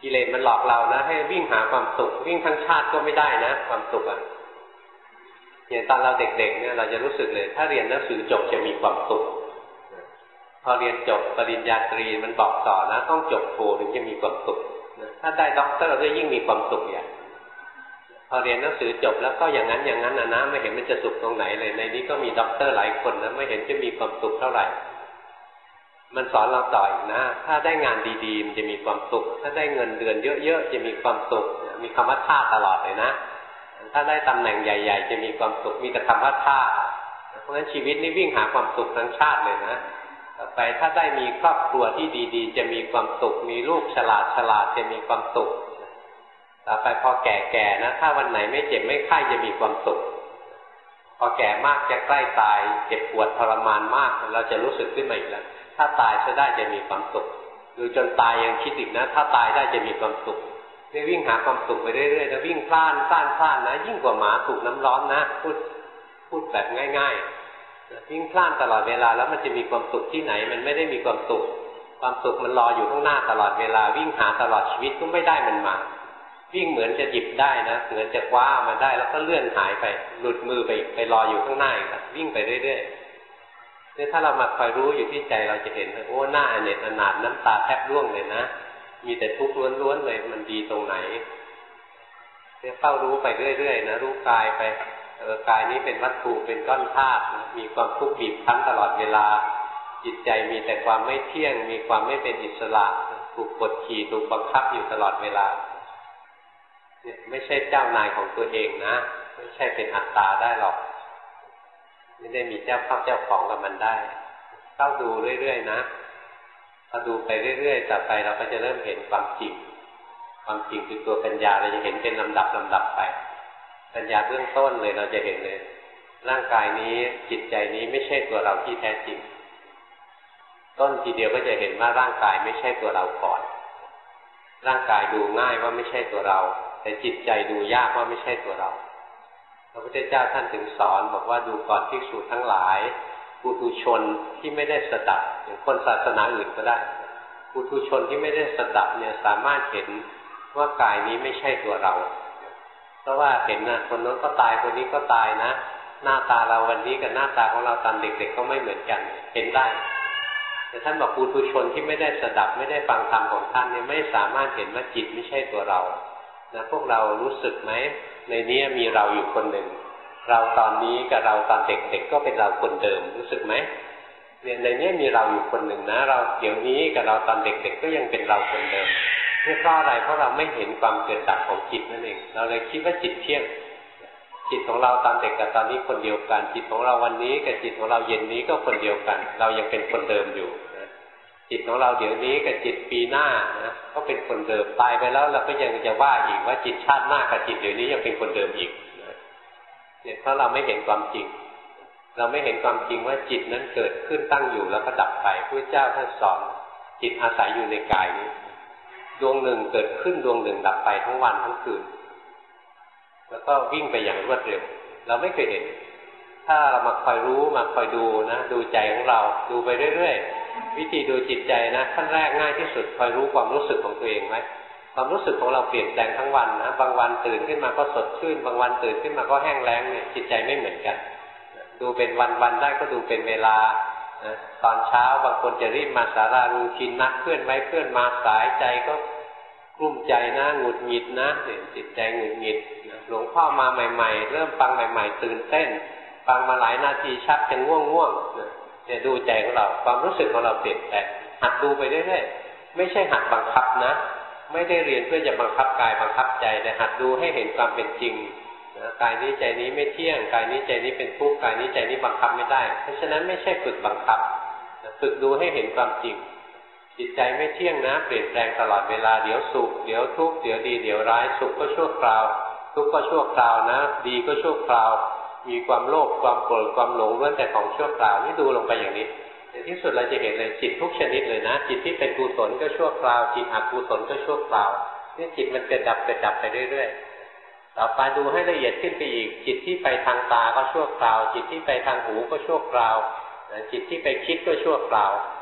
กิเลสมันหลอกเรานะให้วิ่งหาความสุขวิ่งทั้งชาติก็ไม่ได้นะความสุขอ่ะอย่างตอนเราเด็กๆเนี่ยเราจะรู้สึกเลยถ้าเรียนหนังสือจบจะมีความสุขพอเรียนจบปริญญาตรีมันบอกต่อนะต้องจบโทถึงจะมีความสุขถ้าได้ด็อกเตอร์ก็ยิ่งมีความสุขอย่างพอเรียนหนังสือจบแล้วก็อย่างนั้นนะไม่เห็นมันจะสุขตรงไหนเลยในนี้ก็มีด็อกเตอร์หลายคนนะไม่เห็นจะมีความสุขเท่าไหร่มันสอนเราต่ออีกนะถ้าได้งานดีๆมันจะมีความสุขถ้าได้เงินเดือนเยอะๆจะมีความสุขมีคำว่าท่าตลอดเลยนะถ้าได้ตำแหน่งใหญ่ๆจะมีความสุขมีแต่คำว่าท่าเพราะฉะนั้นชีวิตนี้วิ่งหาความสุขทั้งชาติเลยนะต่อไปถ้าได้มีครอบครัวที่ดีๆจะมีความสุขมีลูกฉลาดจะมีความสุขต่อไปพอแก่ๆนะถ้าวันไหนไม่เจ็บไม่ไข้จะมีความสุขพอแก่มากจะใกล้ตายเจ็บปวดทรมานมากเราจะรู้สึกขึ้นมาอีกแล้วถ้าตายจะได้จะมีความสุขดูจนตายยังคิดอีกนะถ้าตายได้จะมีความสุขนี่วิ่งหาความสุขไปเรื่อยๆนะวิ่งพล่านนะยิ่งกว่าหมาถูกน้ำร้อนนะพูดแบบง่ายๆวิ่งพล่านตลอดเวลาแล้วมันจะมีความสุขที่ไหนมันไม่ได้มีความสุขความสุขมันรออยู่ข้างหน้าตลอดเวลาวิ่งหาตลอดชีวิตก็ไม่ได้มันมาวิ่งเหมือนจะหยิบได้นะเหมือนจะคว้ามาได้แล้วก็เลื่อนหายไปหลุดมือไปรออยู่ข้างหน้าอีกวิ่งไปเรื่อยๆนี่ถ้าเรามาคอยรู้อยู่ที่ใจเราจะเห็นโอ้หน้าอเนจอนาถน้ำตาแทบร่วงเลยนะมีแต่ทุกข์ล้วนๆเลยมันดีตรงไหนเนี่ยเฝ้ารู้ไปเรื่อยๆนะรู้กายไปกายนี้เป็นวัตถุเป็นก้อนธาตุมีความทุกข์บีบคั้นตลอดเวลาจิตใจมีแต่ความไม่เที่ยงมีความไม่เป็นอิสระถูกกดขี่ถูกบังคับอยู่ตลอดเวลาเนี่ยไม่ใช่เจ้านายของตัวเองนะไม่ใช่เป็นอัตตาได้หรอกไม่ได้มีเจ้าเข้าเจ้าของกับมันได้เข้าดูเรื่อยๆนะพอดูไปเรื่อยๆต่อไปเราก็จะเริ่มเห็นความจริงคือตัวปัญญาเราจะเห็นเป็นลำดับไปปัญญาเบื้องต้นเลยเราจะเห็นเลยร่างกายนี้จิตใจนี้ไม่ใช่ตัวเราที่แท้จริงต้นทีเดียวก็จะเห็นว่าร่างกายไม่ใช่ตัวเราก่อนร่างกายดูง่ายว่าไม่ใช่ตัวเราแต่จิตใจดูยากว่าไม่ใช่ตัวเราพระพุทธเจ้าท่านถึงสอนบอกว่าดูก่อนภิกษุทั้งหลายปุถุชนที่ไม่ได้สดับอย่างคนศาสนาอื่นก็ได้ปุถุชนที่ไม่ได้สดับเนี่ยสามารถเห็นว่ากายนี้ไม่ใช่ตัวเราเพราะว่าเห็นนะคนโน้นก็ตายคนนี้ก็ตายนะหน้าตาเราวันนี้กับหน้าตาของเราตอนเด็กๆก็ไม่เหมือนกันเห็นได้แต่ท่านบอกปุถุชนที่ไม่ได้สดับไม่ได้ฟังธรรมของท่านเนี่ยไม่สามารถเห็นว่าจิตไม่ใช่ตัวเรานะพวกเรารู้สึกไหมในนี้มีเราอยู่คนหนึ่งเราตอนนี้กับเราตอนเด็กๆก็เป็นเราคนเดิมรู้สึกไหมเนี่ยในนี้มีเราอยู่คนหนึ่งนะเราเดี๋ยวนี้กับเราตอนเด็กๆก็ยังเป็นเราคนเดิมนี่เพราะอะไรเพราะเราไม่เห็นความเกิดดับของจิตนั่นเองเราเลยคิดว่าจิตเที่ยงจิตของเราตอนเด็กกับตอนนี้คนเดียวกันจิตของเราวันนี้กับจิตของเราเย็นนี้ก็คนเดียวกันเรายังเป็นคนเดิมอยู่จิตของเราเดี๋ยวนี้กับจิตปีหน้านะก็เป็นคนเดิมตายไปแล้วเราก็ยังจะว่าอีกว่าจิตชาติหน้ากับจิตเดี๋ยวนี้ยังเป็นคนเดิมอีกเนี่ยเพราะเราไม่เห็นความจริงเราไม่เห็นความจริงว่าจิตนั้นเกิดขึ้นตั้งอยู่แล้วก็ดับไปพระเจ้าท่านสอนจิตอาศัยอยู่ในกายนี้ดวงหนึ่งเกิดขึ้นดวงหนึ่งดับไปทั้งวันทั้งคืนแล้วก็วิ่งไปอย่างรวดเร็วเราไม่เคยเห็นถ้าเรามาคอยรู้มาคอยดูนะดูใจของเราดูไปเรื่อยๆวิธีดูจิตใจนะขั้นแรกง่ายที่สุดคอยรู้ความรู้สึกของตัวเองไหมความรู้สึกของเราเปลี่ยนแปลงทั้งวันนะบางวันตื่นขึ้นมาก็สดชื่นบางวันตื่นขึ้นมาก็แห้งแล้งเนี่ยจิตใจไม่เหมือนกันดูเป็นวันๆได้ก็ดูเป็นเวลาตอนเช้าบางคนจะรีบมาศาลารูทีนนัดเพื่อนไว้เพื่อนมาสายใจก็กลุ้มใจนะหงุดหงิดนะจิตใจหงุดหงิดหลวงพ่อมาใหม่ๆเริ่มฟังใหม่ๆตื่นเต้นฟังมาหลายนาทีชักจะง่วงเนี่ยดูใจของเราความรู้สึกของเราเปลี่ยนแปลงหัดดูไปเรื่อยๆไม่ใช่หัดบังคับนะไม่ได้เรียนเพื่อจะบังคับกายบังคับใจแต่หัดดูให้เห็นความเป็นจริงกายนี้ใจนี้ไม่เที่ยงกายนี้ใจนี้เป็นทุกข์กายนี้ใจนี้บังคับไม่ได้เพราะฉะนั้นไม่ใช่ฝึกบังคับฝึกดูให้เห็นความจริงจิตใจไม่เที่ยงนะเปลี่ยนแปลงตลอดเวลาเดี๋ยวสุขเดี๋ยวทุกข์เดี๋ยวดีเดี๋ยวร้ายสุขก็ชั่วคราวทุกข์ก็ชั่วคราวนะดีก็ชั่วคราวมีความโลภความโกรธความหลงล้วนแต่ของชั่วคราวนี่ดูลงไปอย่างนี้ในที่สุดเราจะเห็นเลยจิตทุกชนิดเลยนะจิตที่เป็นกุศลก็ชั่วคราวจิตอกุศลก็ชั่วคราวนี่จิตมันเกิดดับไปเรื่อยๆต่อไปดูให้ละเอียดขึ้นไปอีกจิตที่ไปทางตาก็ชั่วคราวจิตที่ไปทางหูก็ชั่วคราวจิตที่ไปคิดก็ชั่วคราว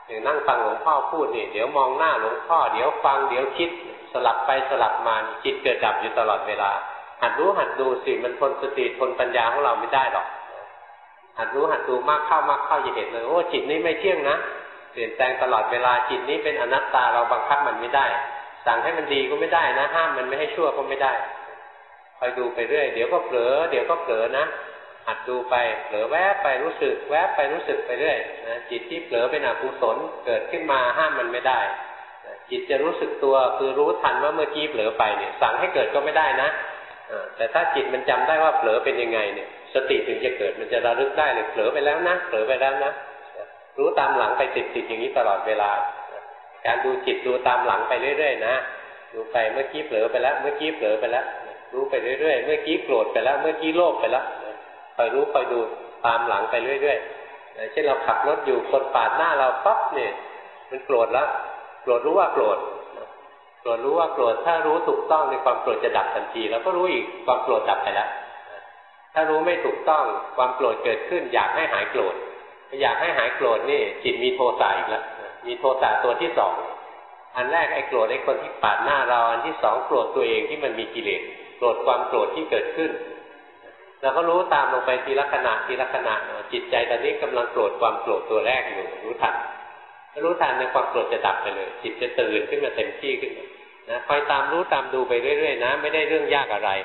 อย่างนั่งฟังหลวงพ่อพูดนี่เดี๋ยวมองหน้าหลวงพ่อเดี๋ยวฟังเดี๋ยวคิดสลับไปสลับมาจิตเกิดดับอยู่ตลอดเวลาหัดรู้หัดดูสิมันทนสติทนปัญญาของเราไม่ได้หรอกหัดรู้หัดดูมากเข้ามากเข้าจะเห็นเลยโอ้จิตนี้ไม่เที่ยงนะเปลี่ยนแปลงตลอดเวลาจิตนี้เป็นอนัตตาเราบังคับมันไม่ได้สั่งให้มันดีก็ไม่ได้นะห้ามมันไม่ให้ชั่วก็ไม่ได้คอยดูไปเรื่อยเดี๋ยวก็เผลอเดี๋ยวก็เผลอนะหัดดูไปเผลอแวบไปรู้สึกแวบไปรู้สึกไปเรื่อยนะจิตที่เผลอเป็นอกุศลเกิดขึ้นมาห้ามมันไม่ได้จิตจะรู้สึกตัวคือรู้ทันว่าเมื่อกี้เผลอไปเนี่ยสั่งให้เกิดก็ไม่ได้นะแต่ถ้าจิตมันจำได้ว่าเผลอเป็นยังไงเนี่ยสติถึงจะเกิดมันจะระลึกได้เลยเผลอไปแล้วนะเผลอไปแล้วนะรู้ตามหลังไปติดอย่างนี้ตลอดเวลาการดูจิตดูตามหลังไปเรื่อยๆนะดูไปเมื่อกี้เผลอไปแล้วเมื่อกี้เผลอไปแล้วรู้ไปเรื่อยๆเมื่อกี้โกรธไปแล้วเมื่อกี้โลภไปแล้วคอยรู้คอยดูตามหลังไปเรื่อยๆเช่นเราขับรถอยู่คนปาดหน้าเราปั๊บเนี่ยมันโกรธแล้วโกรธรู้ว่าโกรธโกรธรู้ว่าโกรธถ้ารู้ถูกต้องในความโกรธจะดับทันทีแล้วก็รู้อีกความโกรธดับไปแล้วถ้ารู้ไม่ถูกต้องความโกรธเกิดขึ้นอยากให้หายโกรธอยากให้หายโกรธนี่จิตมีโทสะอีกแล้วมีโทสะตัวที่สองอันแรกไอ้โกรธไอ้คนที่ปาดหน้าเราอันที่สองโกรธตัวเองที่มันมีกิเลสโกรธความโกรธที่เกิดขึ้นเราก็รู้ตามลงไปทีละขณะทีละขณะจิตใจตอนนี้กำลังโกรธความโกรธตัวแรกอยู่รู้ทันรู้ทันในความโกรธจะดับไปเลยจิตจะตื่นขึ้นมาเต็มที่ขึ้นมานะคอยตามรู้ตามดูไปเรื่อยๆนะไม่ได้เรื่องยากอะไร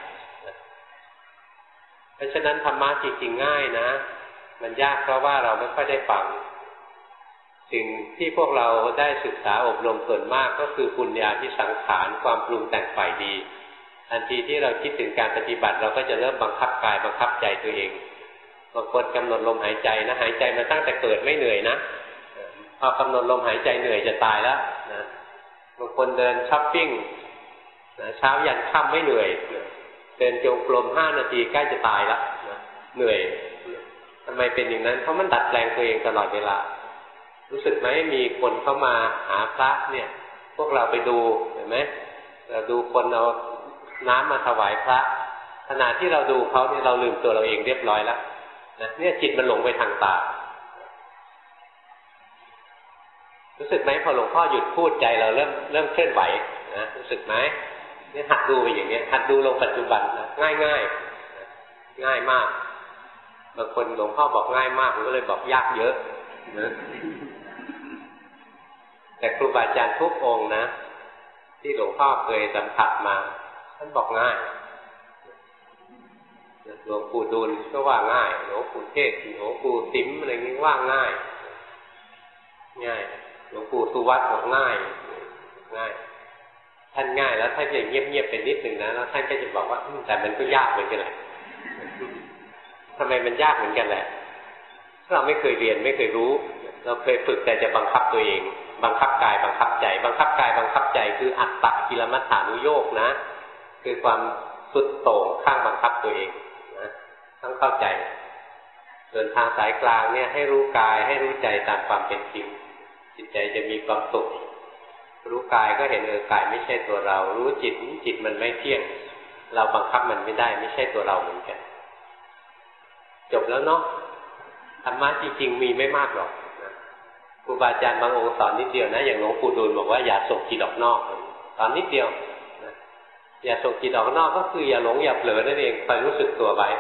เพราะฉะนั้นธรรมะจริงๆง่ายนะมันยากเพราะว่าเราไม่ค่อยได้ฟังสิ่งที่พวกเราได้ศึกษาอบรมส่วนมากก็คือปุญญาภิสังขารความปรุงแต่งฝ่ายดีทันทีที่เราคิดถึงการปฏิบัติเราก็จะเริ่มบังคับกายบังคับใจตัวเองบางคนกำหนดลมหายใจนะหายใจมาตั้งแต่เกิดไม่เหนื่อยนะพอกำหนดลมหายใจเหนื่อยจะตายแล้วนะบางคนเดินช้อปปิ้งเช้ายันค่ำไม่เหนื่อยเดินจงกรม5 นาทีใกล้จะตายแล้วเหนื่อยทำไมเป็นอย่างนั้นเพราะมันดัดแปลงตัวเองตลอดเวลารู้สึกไหมมีคนเข้ามาหาพระเนี่ยพวกเราไปดูเห็นไหมเราดูคนเอาน้ำมาถวายพระขณะที่เราดูเขาเนี่ยเราลืมตัวเราเองเรียบร้อยแล้วนะเนี่ยจิตมันหลงไปทางตารู้สึกไหมพอหลวงพ่อหยุดพูดใจเราเริ่มเคลื่อนไหวนะรู้สึกไหมนี่หัดดูไปอย่างนี้หัดดูลงปัจจุบันนะง่ายมากบางคนหลวงพ่อบอกง่ายมากผมก็เลยบอกยากเยอะนะแต่ครูบาอาจารย์ทุกองค์นะที่หลวงพ่อเคยสัมผัสมาท่านบอกง่ายหลวงปู่ดูลก็ว่าง่ายหลวงปู่เทศหลวงปู่สิมอะไรนี้ว่าง่ายหลวงปู่สุวัตบอกง่ายท่านง่ายแล้วท่านจะเงียบๆเป็นนิดหนึ่งนะแล้วท่านก็จะบอกว่าแต่มันก็ยากเหมือนกันแหละทำไมมันยากเหมือนกันแหละเราไม่เคยเรียนไม่เคยรู้เราเคยฝึกแต่จะบังคับตัวเองบังคับกายบังคับใจบังคับกายบังคับใจคืออัตตกิลมัฏฐานุโยคนะคือความสุดโต่งข้างบังคับตัวเองนะต้องเข้าใจส่วนทางสายกลางเนี่ยให้รู้กายให้รู้ใจตามความเป็นจริงจิตใจจะมีความสุขรู้กายก็เห็นกายไม่ใช่ตัวเรารู้จิตมันไม่เที่ยงเราบังคับมันไม่ได้ไม่ใช่ตัวเราเหมือนกันจบแล้วเนาะธรรมะจริงๆมีไม่มากหรอกครูบาอาจารย์บางองค์สอนนิดเดียวนะอย่างหลวงปู่ดูลบอกว่าอย่าส่งจิตออกนอกสอนนิดเดียวอย่าส่งจิตออกนอกก็คืออย่าหลงอย่าเผลอนั่นเองคอยรู้สึกตัวไว้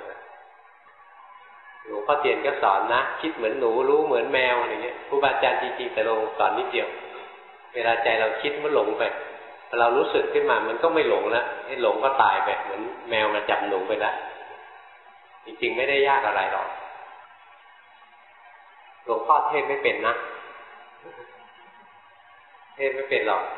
หลวงพ่อเทียนก็สอนนะคิดเหมือนหนูรู้เหมือนแมวอะไรเงี้ยครูบาอาจารย์จริงๆแต่ลงสอนนิดเดียวเวลาใจเราคิดมันหลงไปเรารู้สึกขึ้นมามันก็ไม่หลงแล้วไอ้หลงก็ตายไปเหมือนแมวมาจับหนูไปแล้วจริงๆไม่ได้ยากอะไรหรอกหลวงพ่อเทศไม่เป็นนะเทศไม่เป็นหรอก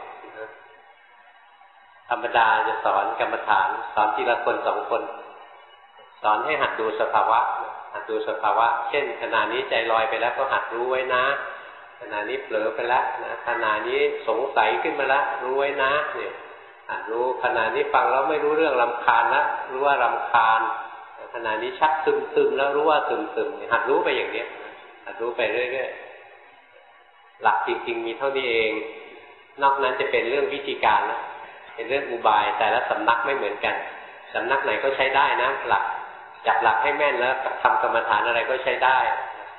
ธรรมดาจะสอนกรรมฐานสอนทีละคน2 คนสอนให้หัดดูสภาวะหัดดูสภาวะเช่นขณะนี้ใจลอยไปแล้วก็หัดรู้ไว้นะขณะนี้เผลอไปแล้วนะขณะนี้สงสัยขึ้นมาแล้วรู้ไว้นะเนี่ยหัดรู้ขณะนี้ฟังแล้วไม่รู้เรื่องรำคาญแล้วรู้ว่ารำคาญขณะนี้ชักซึมๆแล้วรู้ว่าซึมๆหัดรู้ไปอย่างนี้หัดรู้ไปเรื่อยๆหลักจริงๆมีเท่านี้เองนอกนั้นจะเป็นเรื่องวิธีการนะเป็นเรื่องอุบายแต่ละสำนักไม่เหมือนกันสำนักไหนก็ใช้ได้นะหลักจับหลักให้แม่นแล้วทำกรรมฐานอะไรก็ใช้ได้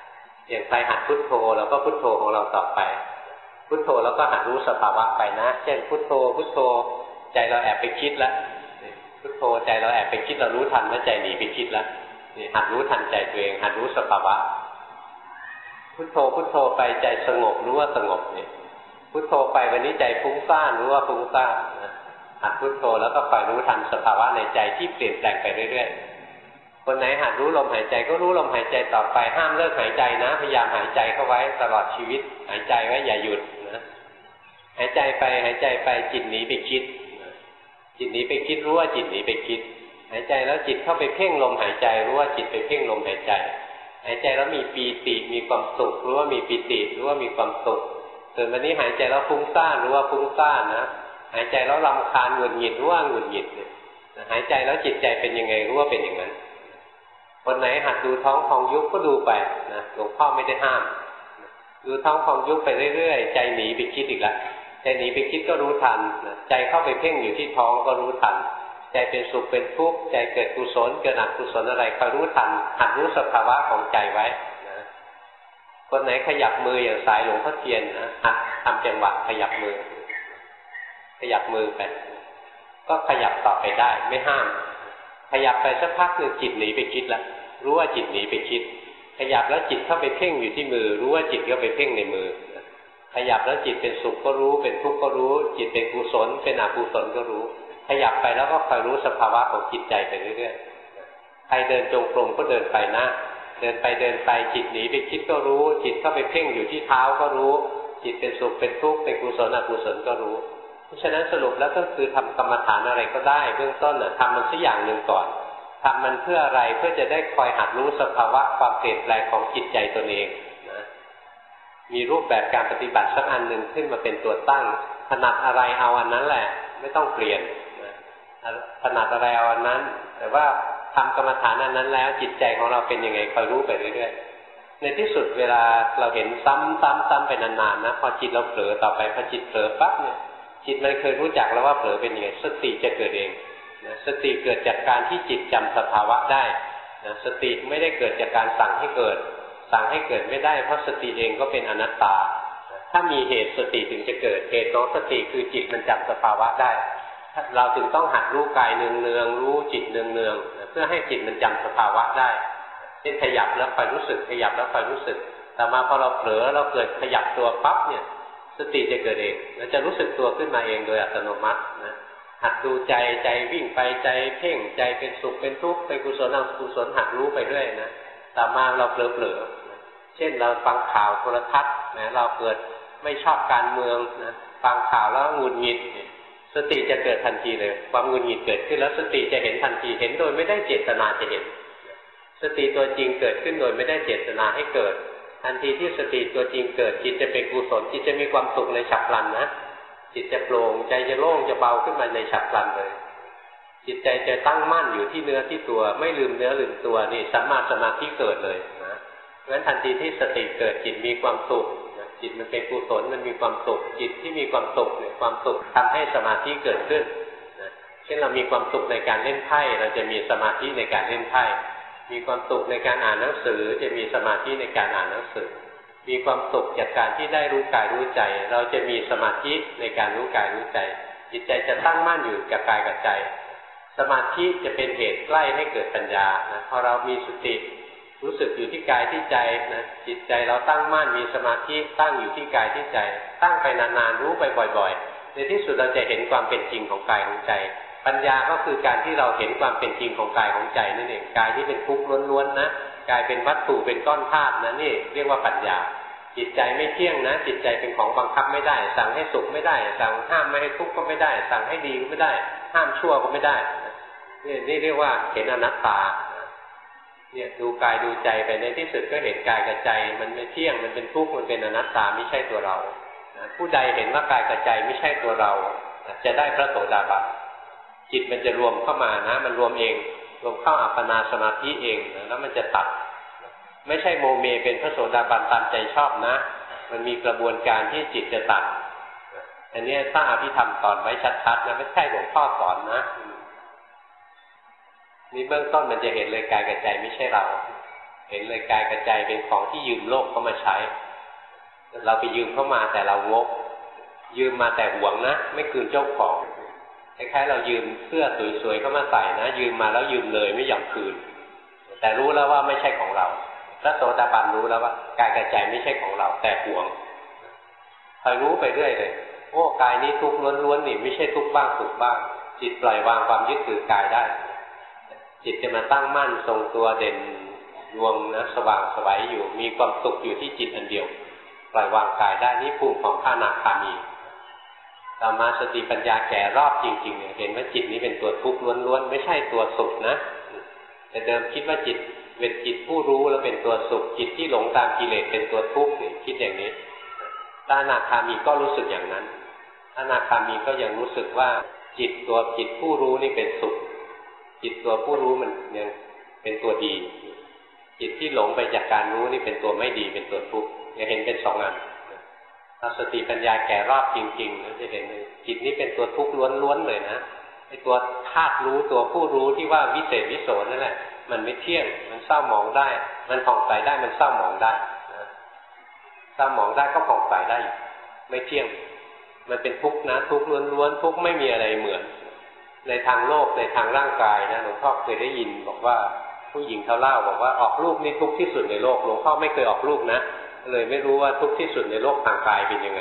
อย่างใครหัดพุทโธเราก็พุทโธของเราต่อไปพุทโธแล้วก็หัดรู้สภาวะไปนะเช่นพุทโธพุทโธใจเราแอบไปคิดแล้วพุทโธใจเราแอบไปคิดเรารู้ทันว่าใจหนีไปคิดแล้วนี่หัดรู้ทันใจตัวเองหัดรู้สภาวะพุทโธพุทโธไปใจสงบรู้ว่าสงบนี่พุทโธไปวันนี้ใจฟุ้งซ่านรู้ว่าฟุ้งซ่านหัดพุทโธแล้วก็คอยรู้ทันสภาวะในใจที่เปลี่ยนแปลงไปเรื่อยๆคนไหนหัดรู้ลมหายใจก็รู้ลมหายใจต่อไปห้ามเลิกหายใจนะพยายามหายใจเข้าไว้ตลอดชีวิตหายใจไว้อย่าหยุดนะหายใจไปหายใจไปจิตหนีไปคิดจิตหนีไปคิดรู้ว่าจิตหนีไปคิดหายใจแล้วจิตเข้าไปเพ่งลมหายใจรู้ว่าจิตไปเพ่งลมหายใจหายใจแล้วมีปีติมีความสุขรู้ว่ามีปีติรู้ว่ามีความสุขส่วนวันนี้หายใจแล้วฟุ้งซ่านรู้ว่าฟุ้งซ่านนะหายใจแล้วรำคาญหงุดหงิดรู้ว่าหงุดหงิดหายใจแล้วจิตใจเป็นยังไงรู้ว่าเป็นอย่างนั้นคนไหนหัดดูท้องพองยุบก็ดูไปนะหลวงพ่อไม่ได้ห้ามดูท้องพองยุบไปเรื่อยๆใจหนีไปคิดอีกแล้วใจหนีไปคิดก็รู้ทันใจเข้าไปเพ่งอยู่ที่ท้องก็รู้ทันใจเป็นสุขเป็นทุกข์ใจเกิดกุศลเกิดอกุศลอะไรคอยรู้ทันหัดรู้สภาวะของใจไว้นะคนไหนขยับมืออย่างสายหลวงพ่อเทียนนะหัดทำจังหวะขยับมือไปก็ขยับต่อไปได้ไม่ห้ามขยับไปสักพักหนึ่งจิตหนีไปคิดแล้วรู้ว่าจิตหนีไปคิดขยับแล้วจิตเข้าไปเพ่งอยู่ที่มือรู้ว่าจิตก็ไปเพ่งในมือขยับแล้วจิตเป็นสุขก็รู้เป็นทุกข์ก็รู้จิตเป็นกุศลเป็นอกุศลก็รู้ขยับไปแล้วก็คอยรู้สภาวะของจิตใจไปเรื่อยๆใครเดินจงกรมก็เดินไปนะเดินไปจิตหนีไปคิดก็รู้จิตเข้าไปเพ่งอยู่ที่เท้าก็รู้จิตเป็นสุขเป็นทุกข์เป็นกุศลอกุศลก็รู้เพราะฉะนั้นสรุปแล้วก็คือทำกรรมฐานอะไรก็ได้เบื้องต้นทำมันสักอย่างหนึ่งก่อนทำมันเพื่ออะไรเพื่อจะได้คอยหัดรู้สภาวะความเปลี่ยนแปลงของจิตใจตนเองนะมีรูปแบบการปฏิบัติสักอันหนึ่งขึ้นมาเป็นตัวตั้งถนัดอะไรเอาอันนั้นแหละไม่ต้องเปลี่ยนถนัดอะไรเอาอันนั้นแต่ว่าทำกรรมฐานอันนั้นแล้วจิตใจของเราเป็นยังไงคอยรู้ไปเรื่อยๆในที่สุดเวลาเราเห็นซ้ำไปนานๆนะพอจิตเราเผลอต่อไปพอจิตเผลอปั๊บเนี่ยจิตมันเคยรู้จักแล้วว่าเผลอเป็นยังไงสติจะเกิดเองนะสติเกิดจากการที่จิตจำสภาวะได้นะสติไม่ได้เกิดจากการสั่งให้เกิดไม่ได้เพราะสติเองก็เป็นอนัตตาถ้ามีเหตุสติถึงจะเกิดเหตุของสติคือจิตมันจำสภาวะได้เราจึงต้องหัดรู้กายเนืองๆรู้จิตเนืองๆเพื่อให้จิตมันจำสภาวะได้เช่นขยับแล้วคอยรู้สึกขยับแล้วคอยรู้สึกแต่มาพอเราเผลอเราเกิดขยับตัวปั๊บเนี่ยสติจะเกิดเองแล้วจะรู้สึกตัวขึ้นมาเองโดยอัตโนมัตินะหัดดูใจวิ่งไปใจเพ่งใจเป็นสุขเป็นทุกข์เป็นกุศลอกุศลหัดรู้ไปเรื่อยนะแต่มาเราเผลอเช่นเราฟังข่าวโทรทัศน์นะเราเกิดไม่ชอบการเมืองนะฟังข่าวแล้วหงุดหงิดสติจะเกิดทันทีเลยความหงุดหงิดเกิดขึ้นแล้วสติจะเห็นทันทีเห็นโดยไม่ได้เจตนาจะเห็นสติตัวจริงเกิดขึ้นโดยไม่ได้เจตนาให้เกิดทันทีที่สติตัวจริงเกิดจิตจะเป็นกุศลจิตจะมีความสุขในฉับพลันนะจิตจะโปร่งใจจะโล่งจะเบาขึ้นมาในฉับพลันเลยจิตใจจะตั้งมั่นอยู่ที่เนื้อที่ตัวไม่ลืมเนื้อลืมตัวนี่สัมมาสมาธิเกิดเลยนะเพราะฉะนั้นทันทีที่สติเกิดจิตมีความสุขจิตมันเป็นกุศลมันมีความสุขจิตที่มีความสุขเนี่ยความสุขทำให้สมาธิเกิดขึ้นนะเช่นเรามีความสุขในการเล่นไพ่เราจะมีสมาธิในการเล่นไพ่มีความสุขในการอ่านหนังสือจะมีสมาธิในการอ่านหนังสือมีความสุขจากการที่ได้รู้กายรู้ใจเราจะมีสมาธิในการรู้กายรู้ใจจิตใจจะตั้งมั่นอยู่กับกายกับใจสมาธิจะเป็นเหตุใกล้ให้เกิดปัญญานะพอเรามีสติรู้สึกอยู่ที่กายที่ใจนะจิตใจเราตั้งมั่นมีสมาธิตั้งอยู่ที่กายที่ใจตั้งไปนานๆรู้ไปบ่อยๆในที่สุดเราจะเห็นความเป็นจริงของกายของใจปัญญาก็คือการที่เราเห็นความเป็นจริงของกายของใจนั่นเองกายที่เป็นทุกข์ล้วนๆนะกายเป็นวัตถุเป็นก้อนธาตุนะนี่เรียกว่าปัญญาจิตใจไม่เที่ยงนะจิตใจเป็นของบังคับไม่ได้สั่งให้สุขไม่ได้สั่งห้ามไม่ให้ทุกข์ก็ไม่ได้สั่งให้ดีก็ไม่ได้ห้ามชั่วก็ไม่ได้นี่เรียกว่าเห็นอนัตตาเนี่ยดูกายดูใจไปในที่สุดก็เห็นกายกับใจมันไม่เที่ยงมันเป็นทุกข์มันเป็นอนัตตาไม่ใช่ตัวเราผู้ใดเห็นว่ากายกับใจไม่ใช่ตัวเราจะได้พระโสดาบันจิตมันจะรวมเข้ามานะมันรวมเองรวมเข้าอัปปนาสมาธิเองแล้วมันจะตัดไม่ใช่โมเมเป็นพระโสดาบันตามใจชอบนะมันมีกระบวนการที่จิตจะตัดอันนี้ถ้าอภิธรรมสอนไว้ชัดๆนะไม่ใช่หลวงพ่อสอนนะนี่เบื้องต้นมันจะเห็นเลยกายกับใจไม่ใช่เราเห็นเลยกายกับใจเป็นของที่ยืมโลกเข้ามาใช้เราไปยืมเข้ามาแต่เรางกยืมมาแต่หวงนะไม่คืนเจ้าของคล้ายๆเรายืมเสื้อสวยๆเข้ามาใส่นะยืมมาแล้วยืมเลยไม่ยอมคืนแต่รู้แล้วว่าไม่ใช่ของเราพระโสดาบันรู้แล้วว่ากายกับใจไม่ใช่ของเราแต่หวงคอยรู้ไปเรื่อยเลยโอ้กายนี้ทุกข์ล้วนๆนี่ไม่ใช่ทุกข์บ้างสุขบ้างจิตปล่อยวางความยึดถือกายได้จิตจะมาตั้งมั่นทรงตัวเด่นดวงนะสว่างไสวอยู่มีความสุขอยู่ที่จิตอันเดียวปล่อยวางกายได้นี่ภูมิของพระอนาคามีต่อมาสติปัญญาแก่รอบจริงๆเห็นว่าจิตนี้เป็นตัวทุกข์ล้วนๆไม่ใช่ตัวสุขนะแต่เดิมคิดว่าจิตเป็นจิตผู้รู้แล้วเป็นตัวสุขจิตที่หลงตามกิเลสเป็นตัวทุกข์คิดอย่างนี้พระอนาคามีก็รู้สึกอย่างนั้นพระอนาคามีก็ยังรู้สึกว่าจิตผู้รู้นี่เป็นสุขจิตตัวผู้รู้มันยังเป็นตัวดีจิตที่หลงไปจากการรู้นี่เป็นตัวไม่ดีเป็นตัวทุกข์จะเห็นเป็นสองอันถ้าสติปัญญาแก่รอบจริงๆนะจะเห็นเลยจิตนี้เป็นตัวทุกข์ล้วนๆเลยนะไอ้ตัวธาตุรู้ตัวผู้รู้ที่ว่าวิเศษวิโสนั่นแหละมันไม่เที่ยงมันเศร้าหมองได้มันผ่องใสได้มันเศร้าหมองได้นะเศร้าหมองได้ก็ผ่องใสได้ไม่เที่ยงมันเป็นทุกข์นะทุกข์ล้วนๆทุกข์ไม่มีอะไรเหมือนในทางโลกในทางร่างกายนะหลวงพ่อเคยได้ยินบอกว่าผู้หญิงเขาเล่าบอกว่าออกลูกนี่ทุกข์ที่สุดในโลกหลวงพ่อไม่เคยออกลูกนะเลยไม่รู้ว่าทุกข์ที่สุดในโลกทางกายเป็นยังไง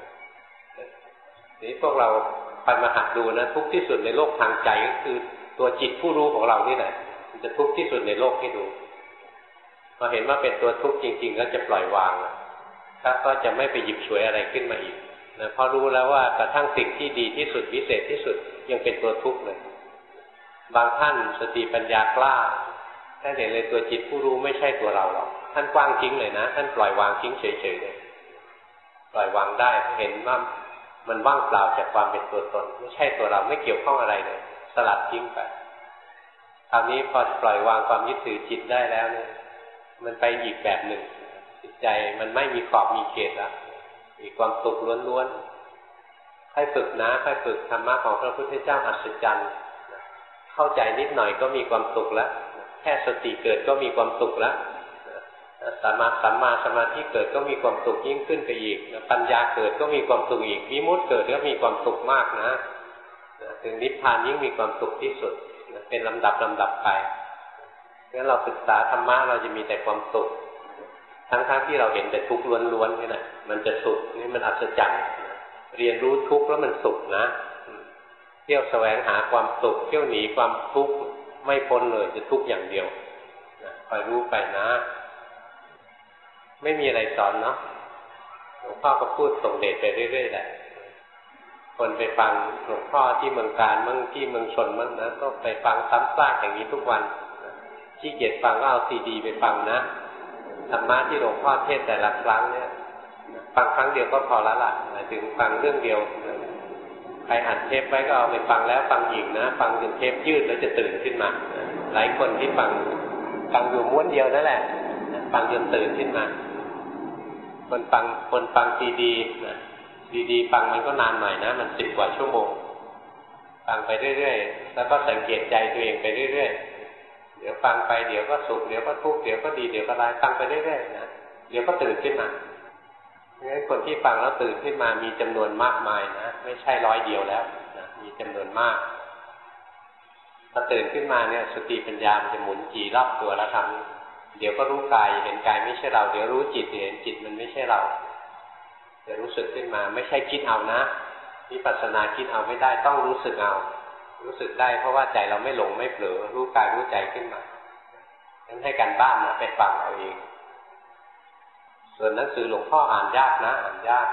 นี่พวกเราไปมาหัดดูนะทุกข์ที่สุดในโลกทางใจก็คือตัวจิตผู้รู้ของเรานี่แหละมันจะทุกข์ที่สุดในโลกให้ดูพอเห็นว่าเป็นตัวทุกข์จริงๆก็จะปล่อยวางครับก็จะไม่ไปหยิบฉวยอะไรขึ้นมาอีกนะพอรู้แล้วว่ากระทั่งสิ่งที่ดีที่สุดวิเศษที่สุดยังเป็นตัวทุกข์เลยบางท่านสติปัญญากล้าท่านเห็นเลยตัวจิตผู้รู้ไม่ใช่ตัวเราหรอกท่านกว้างทิ้งเลยนะท่านปล่อยวางทิ้งเฉยๆเลยปล่อยวางได้เห็นว่ามันว่างเปล่าจากความเป็นตัวตนไม่ใช่ตัวเราไม่เกี่ยวข้องอะไรเลยสลัดทิ้งไปคราวนี้พอปล่อยวางความยึดถือจิตได้แล้วเนี่ยมันไปอีกแบบหนึ่งจิตใจมันไม่มีขอบมีเขตแล้วมีความสุขล้วนๆค่อยฝึกนะค่อยฝึกธรรมะของพระพุทธเจ้าอัศจรรย์เข้าใจนิดหน่อยก็มีความสุขแล้วแค่สติเกิดก็มีความสุขแล้วสัมมาสมาธิเกิดก็มีความสุขยิ่งขึ้นไปอีกปัญญาเกิดก็มีความสุขอีกวิมุตติเกิดก็มีความสุขมากนะถึงนิพพานยิ่งมีความสุขที่สุดเป็นลำดับไปงั้นเราศึกษาธรรมะเราจะมีแต่ความสุขทั้งที่เราเห็นแต่ทุกข์ล้วนๆนี่แหละมันจะสุขนี่มันอัศจรรย์เรียนรู้ทุกข์แล้วมันสุขนะเที่ยวแสวงหาความสุขเที่ยวหนีความทุกข์ไม่พ้นเลยจะทุกข์อย่างเดียวคอยรู้ไปนะไม่มีอะไรสอนเนาะหลวงพ่อก็พูดส่งเดชไปเรื่อยๆแหละคนไปฟังหลวงพ่อที่เมืองการมั่งที่เมืองชนมั่งนะก็ไปฟังซ้ำซากอย่างนี้ทุกวันขี้เกียจฟังก็เอาซีดีไปฟังนะธรรมะที่หลวงพ่อเทศแต่ละครั้งเนี่ยฟังครั้งเดียวก็พอละล่ะหมายถึงฟังเรื่องเดียวใครอัดเทปไว้ก็เอาไปฟังแล้วฟังอีกนะฟังจนเทปยืดแล้วจะตื่นขึ้นมาหลายคนที่ฟังอยู่ม้วนเดียวนั่นแหละฟังจนตื่นขึ้นมาคนฟังซีดีนะซีดีฟังมันก็นานหน่อยนะมัน10 กว่าชั่วโมงฟังไปเรื่อยๆแล้วก็สังเกตใจตัวเองไปเรื่อยๆเดี๋ยวฟังไปเดี๋ยวก็สุขเดี๋ยวก็ทุกข์เดี๋ยวก็ดีเดี๋ยวก็ร้ายฟังไปเรื่อยๆนะเดี๋ยวก็ตื่นขึ้นมางั้นคนที่ฟังแล้วตื่นขึ้นมามีจำนวนมากมายนะไม่ใช่100 เดียวแล้วนะมีจำนวนมากพอตื่นขึ้นมาเนี่ยสติปัญญามันจะหมุนจีรอบตัวแล้วทำเดี๋ยวก็รู้กายเห็นกายไม่ใช่เราเดี๋ยวรู้จิตเห็นจิตมันไม่ใช่เราจะรู้สึกขึ้นมาไม่ใช่คิดเอานะวิปัสสนาคิดเอาไม่ได้ต้องรู้สึกเอารู้สึกได้เพราะว่าใจเราไม่หลงไม่เผลอรู้กายรู้ใจขึ้นมางั้นให้การบ้านนะไปฟังเอาเองส่วนหนังสือหลวงพ่ออ่านยากนะอ่านยาก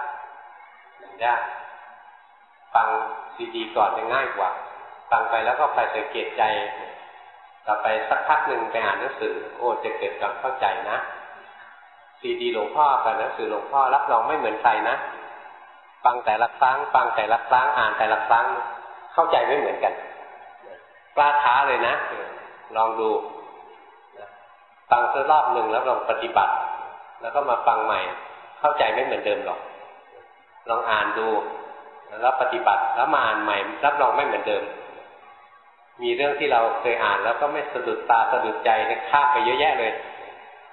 ฟังซีดีก่อนจะง่ายกว่าฟังไปแล้วก็ไปสังเกตใจต่อไปสักพักหนึ่งไปอ่านหนังสือโอ้จะเกิดความเข้าใจนะซีดีหลวงพ่อกับหนังสือหลวงพ่อรับรองไม่เหมือนใครนะฟังแต่ละครั้งอ่านแต่ละครั้งเข้าใจไม่เหมือนกันกล้าท้าเลยนะลองดูฟังสักรอบหนึ่งแล้วลองปฏิบัติแล้วก็มาฟังใหม่เข้าใจไม่เหมือนเดิมหรอกลองอ่านดูแล้วปฏิบัติแล้วมาอ่านใหม่รับรองไม่เหมือนเดิมมีเรื่องที่เราเคยอ่านแล้วก็ไม่สะดุดตาสะดุดใจข้ามไปเยอะแยะเลย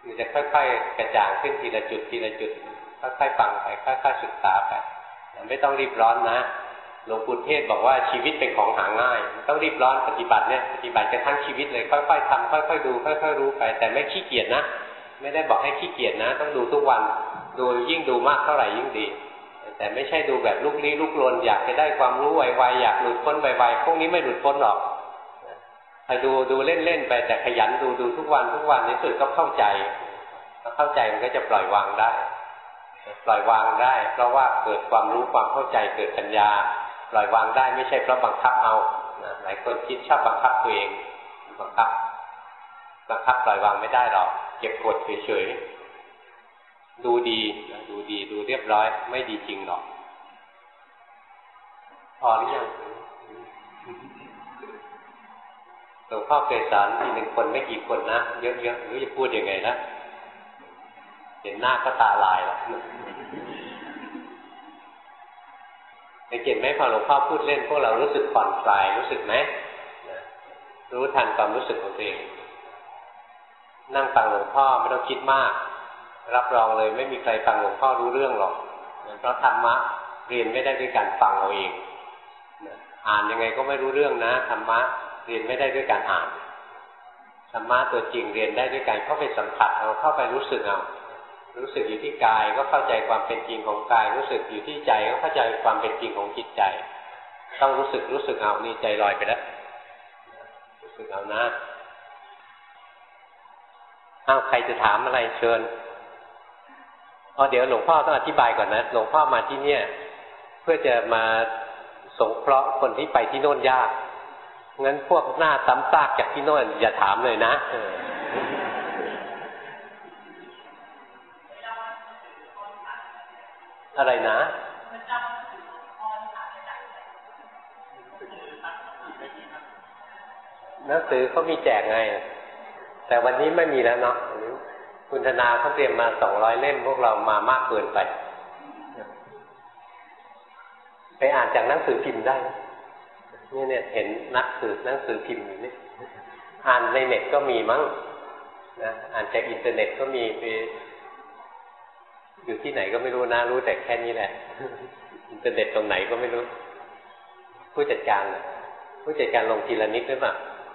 มันจะค่อยๆกระจ่างขึ้นทีละจุดทีละจุดค่อยๆฟังไปค่อยๆศึกษาไปไม่ต้องรีบร้อนนะหลวงปู่เทศบอกว่าชีวิตเป็นของหาง่ายต้องรีบร้อนปฏิบัติเนี่ยปฏิบัติกันทั้งชีวิตเลยค่อยๆทำค่อยๆดูค่อยๆรู้ไปแต่ไม่ขี้เกียจนะไม่ได้บอกให้ขี้เกียจนะต้องดูทุกวันดูยิ่งดูมากเท่าไหร่ยิ่งดีแต่ไม่ใช่ดูแบบลุกลี้ลุกลนอยากจะได้ความรู้ไวๆอยากหลุดพ้นไวๆพวกนี้ไม่หลุดพ้นหรอกถ้าดูเล่นๆไปแต่ขยันดูทุกวันในสุดก็เข้าใจมันก็จะปล่อยวางได้ปล่อยวางได้เพราะว่าเกิดความรู้ความเข้าใจเกิดปัญญาปล่อยวางได้ไม่ใช่เพราะบังคับเอาหลายคนคิดชอบบังคับตัวเองบังคับปล่อยวางไม่ได้หรอกเก็บกดเฉยๆดูดีดูเรียบร้อยไม่ดีจริงหรอกพอหรือยังหลวงพ่อเคยสอนทีหนึ่งคนไม่กี่คนนะเยอะๆหรือจะพูดยังไงนะเห็นหน้าก็ตาลายแล้วสังเกตไหมพอหลวงพ่อพูดเล่นพวกเรารู้สึกผ่อนคลายรู้สึกไหมรู้ทันความรู้สึกของตัวเองนั่งฟังหลวงพ่อไม่ต้องคิดมากรับรองเลยไม่มีใครฟังหลวงพ่อรู้เรื่องหรอกเพราะธรรมะเรียนไม่ได้ด้วยการฟังเอาเองอ่านยังไงก็ไม่รู้เรื่องนะธรรมะเรียนไม่ได้ด้วยการอ่านธรรมะตัวจริงเรียนได้ด้วยการเข้าไปสัมผัสเอาเข้าไปรู้สึกเอารู้สึกอยู่ที่กายก็เข้าใจความเป็นจริงของกายรู้สึกอยู่ที่ใจก็เข้าใจความเป็นจริงของจิตใจต้องรู้สึกเอานี่ใจลอยไปแล้วรู้สึกเอานะใครจะถามอะไรเชิญเดี๋ยวหลวงพ่อต้องอธิบายก่อนนะหลวงพ่อมาที่เนี่ยเพื่อจะมาสงเคราะห์คนที่ไปที่โน่นยากงั้นพวกหน้าซ้ำซากจากที่โน่นอย่าถามเลยนะอะไรนะหนังสือเขามีแจกไงแต่วันนี้ไม่มีแล้วเนาะคุณธนาเขาเตรียมมา200 เล่มพวกเรามามากเกินไปอ่านจากหนังสือพิมพ์ได้เนี่ยเห็นหนังสือพิมพ์อยู่นี่อ่านในเน็ตก็มีมั้งนะอ่านจากอินเทอร์เน็ตก็มีไปอยู่ที่ไหนก็ไม่รู้นะรู้แต่แค่นี้แหละอินเทอร์เน็ตตรงไหนก็ไม่รู้ผู้จัดการลงทีละนิดหรือเปล่า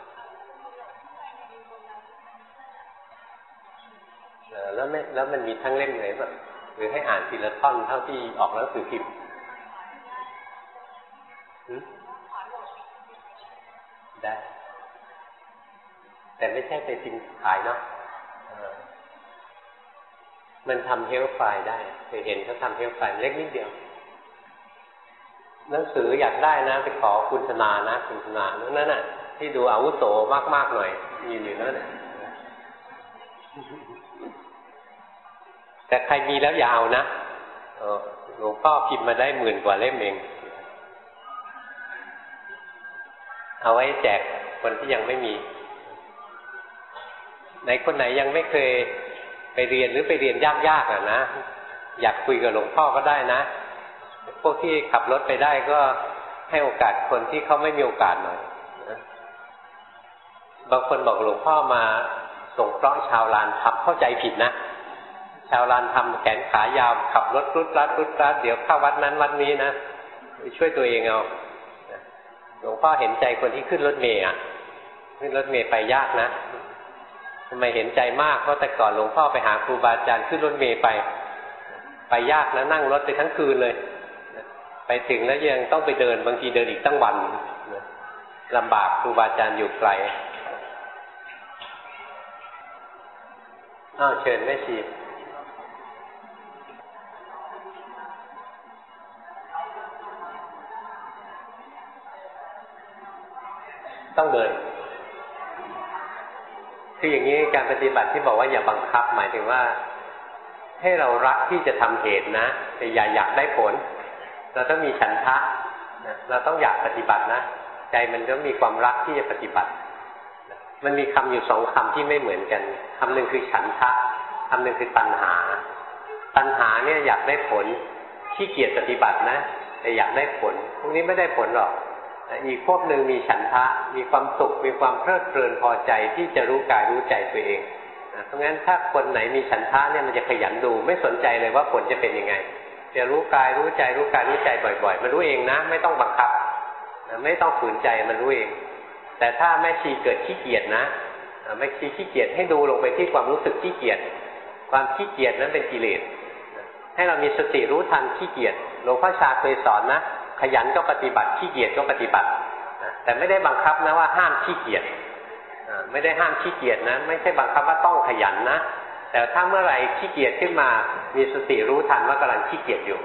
แล้วมันมีทั้งเล่มเลยป่ะหรือให้อ่านทีละท่อนเท่าที่ออกหนังสือพิมพ์ได้แต่ไม่ใช่ไปพิมพ์ขายเนาะมันทำเฮลฟ์ไฟล์ได้เคยเห็นเขาทำเฮลฟ์ไฟล์เล็กนิดเดียวหนังสืออยากได้นะไปขอคุณธนานะคุณธนานั่นน่ะที่ดูอาวุโสมากๆหน่อยยืนอยู่นั่นน่ะแต่ใครมีแล้วอย่าเอานะหลวงพ่อพิมพ์มาได้10,000 กว่าเล่มเองเอาไว้แจกคนที่ยังไม่มีไหนคนไหนยังไม่เคยไปเรียนหรือไปเรียนยากๆนะอยากคุยกับหลวงพ่อก็ได้นะพวกที่ขับรถไปได้ก็ให้โอกาสคนที่เขาไม่มีโอกาสหน่อยนะบางคนบอกหลวงพ่อมาส่งเคราะห์ชาวลานขับเข้าใจผิดนะชาวลานทำแขนขายาวขับรถรุดรัดเดี๋ยวเข้าวัดนั้นวัดนี้นะช่วยตัวเองเอาหลวงพ่อเห็นใจคนที่ขึ้นรถเมล์ขึ้นรถเมล์ไปยากนะทำไมเห็นใจมากเพราะแต่ก่อนหลวงพ่อไปหาครูบาอาจารย์ขึ้นรถเมล์ไปยากนะนั่งรถไปทั้งคืนเลยไปถึงแล้วยังต้องไปเดินบางทีเดินอีกตั้งวันลำบากครูบาอาจารย์อยู่ไกลเชิญแม่ชีต้องเดินคืออย่างนี้การปฏิบัติที่บอกว่าอย่าบังคับหมายถึงว่าให้เรารักที่จะทำเหตุนะแต่อย่าอยากได้ผลเราต้องมีฉันทะเราต้องอยากปฏิบัตินะใจมันต้องมีความรักที่จะปฏิบัติมันมีคำอยู่2 คำที่ไม่เหมือนกันคำหนึ่งคือฉันทะคำหนึ่งคือตัณหาเนี่ยอยากได้ผลขี้เกียจปฏิบัตินะแต่อยากได้ผลพวกนี้ไม่ได้ผลหรอกอีกพวกหนึ่งมีฉันทะมีความสุขมีความเพลิดเพลินพอใจที่จะรู้กายรู้ใจตัวเองเพราะงั้นถ้าคนไหนมีฉันทะเนี่ยมันจะขยันดูไม่สนใจเลยว่าผลจะเป็นยังไงจะรู้กายรู้ใจรู้กายรู้ใจบ่อยๆมันรู้เองนะไม่ต้องบังคับไม่ต้องฝืนใจมันรู้เองแต่ถ้าแม่ชีเกิดขี้เกียจนะแม่ชีขี้เกียจให้ดูลงไปที่ความรู้สึกขี้เกียจความขี้เกียจนั้นเป็นกิเลสให้เรามีสติรู้ทันขี้เกียจหลวงพ่อชาเคยสอนนะขยันก็ปฏิบัติขี้เกียจก็ปฏิบัติแต่ไม่ได้บังคับนะว่าห้ามขี้เกียจไม่ได้ห้ามขี้เกียจนะไม่ใช่บังคับว่าต้องขยันนะแต่ถ้าเมื่อไหร่ขี้เกียจขึ้นมามีสติรู้ทันว่ากำลังขี้เกียจอยู่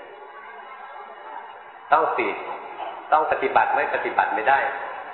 ต้องปฏิบัติไม่ปฏิบัติไม่ได้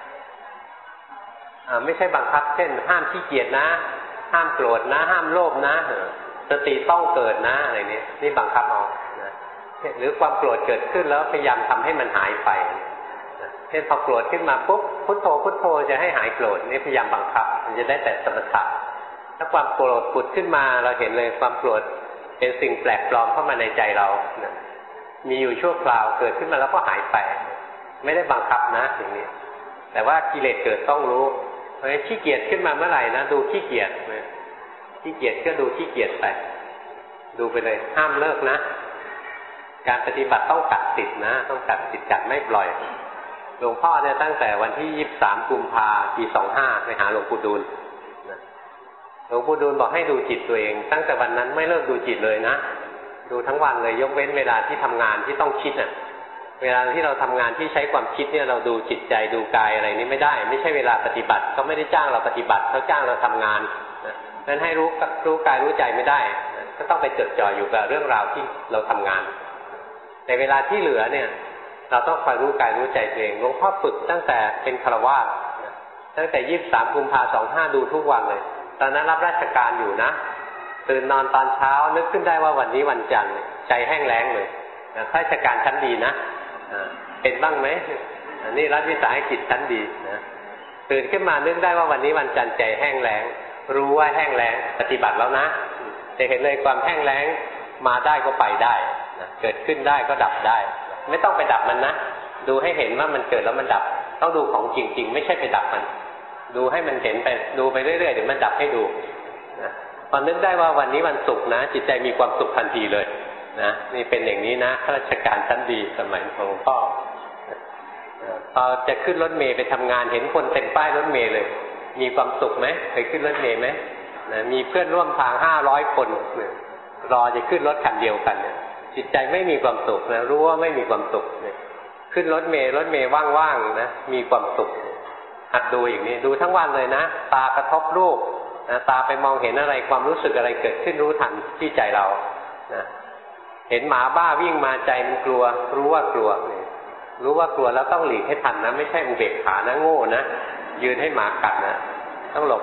ไม่ใช่บังคับเช่นห้ามขี้เกียจนะห้ามโกรธนะห้ามโลภนะสติต้องเกิดนะอะไรนี้นี่บังคับเอานะหรือความโกรธเกิดขึ้นแล้วพยายามทำให้มันหายไปเช่นพอโกรธขึ้นมาปุ๊บพุทโธพุทโธจะให้หายโกรธนี่พยายามบังคับมันจะได้แต่สมถะถ้าความโกรธผุดขึ้นมาเราเห็นเลยความโกรธเป็นสิ่งแปลกปลอมเข้ามาในใจเรานะมีอยู่ชั่วคราวเกิดขึ้นมาแล้วก็หายไปไม่ได้บังคับนะอย่างนี้แต่ว่ากิเลสเกิดต้องรู้เพราะฉะนั้นขี้เกียจขึ้นมาเมื่อไหร่นะดูขี้เกียจขี้เกียจก็ดูขี้เกียจไปดูไปเลยห้ามเลิกนะการปฏิบัติต้องกัดติดนะต้องกัดติดกัดไม่ปล่อยหลวงพ่อเนี่ยตั้งแต่วันที่23 กุมภาพันธ์ ปี 25ไปหาหลวงปู่ดูลหลวงปู่ดูลบอกให้ดูจิตตัวเองตั้งแต่วันนั้นไม่เลิกดูจิตเลยนะดูทั้งวันเลยยกเว้นเวลาที่ทำงานที่ต้องคิดน่ะเวลาที่เราทำงานที่ใช้ความคิดเนี่ยเราดูจิตใจดูกายอะไรนี้ไม่ได้ไม่ใช่เวลาปฏิบัติเขาไม่ได้จ้างเราปฏิบัติเขาจ้างเราทำงานนั้นให้รู้กายรู้ใจไม่ได้ก็ต้องไปจดจ่ออยู่กับเรื่องราวที่เราทำงานแต่เวลาที่เหลือเนี่ยเราต้องคอยรู้กายรู้ใจตัวเองหลวงพ่อฝึกตั้งแต่เป็นฆราวาสตั้งแต่23 กุมภาพันธ์ 25ดูทุกวันเลยตอนนั้นรับราชการอยู่นะตื่นนอนตอนเช้านึกขึ้นได้ว่าวันนี้วันจันทร์ใจแห้งแล้งเลยข้าราชการชั้นดีนะเป็นบ้างไหมอันนี้รัฐวิสาหกิจชั้นดีนะตื่นขึ้นมานึกได้ว่าวันนี้วันจันทร์ใจแห้งแล้งรู้ว่าแห้งแล้งปฏิบัติแล้วนะจะเห็นเลยความแห้งแล้งมาได้ก็ไปได้เกิดขึ้นได้ก็ดับได้ไม่ต้องไปดับมันนะดูให้เห็นว่ามันเกิดแล้วมันดับต้องดูของจริงๆไม่ใช่ไปดับมันดูให้มันเห็นไปดูไปเรื่อยๆเดี๋ยวมันดับให้ดูนะพอนึกได้ว่าวันนี้วันศุกร์นะจิตใจมีความสุขทันทีเลยนะนี่เป็นอย่างนี้นะข้าราชการชั้นดีสมัยของหลวงพ่อพอจะขึ้นรถเมล์ไปทำงานเห็นคนเต็มป้ายรถเมล์เลยมีความสุขไหมเคยขึ้นรถเมล์ไหมนะมีเพื่อนร่วมทาง500 คนรอจะขึ้นรถคันเดียวกันเนี่ยจิตใจไม่มีความสุขนะรู้ว่าไม่มีความสุขเนี่ยขึ้นรถเมล์ว่างๆนะมีความสุขหัดดูอย่างนี้ดูทั้งวันเลยนะตากระทบรูปนะตาไปมองเห็นอะไรความรู้สึกอะไรเกิดขึ้นรู้ทันที่ใจเรานะเห็นหมาบ้าวิ่งมาใจมันกลัวรู้ว่ากลัวรู้ว่ากลัวแล้วต้องหลีกให้ทันนะไม่ใช่อุเบกขานะโง่นะยืนให้หมากัดนะต้องหลบ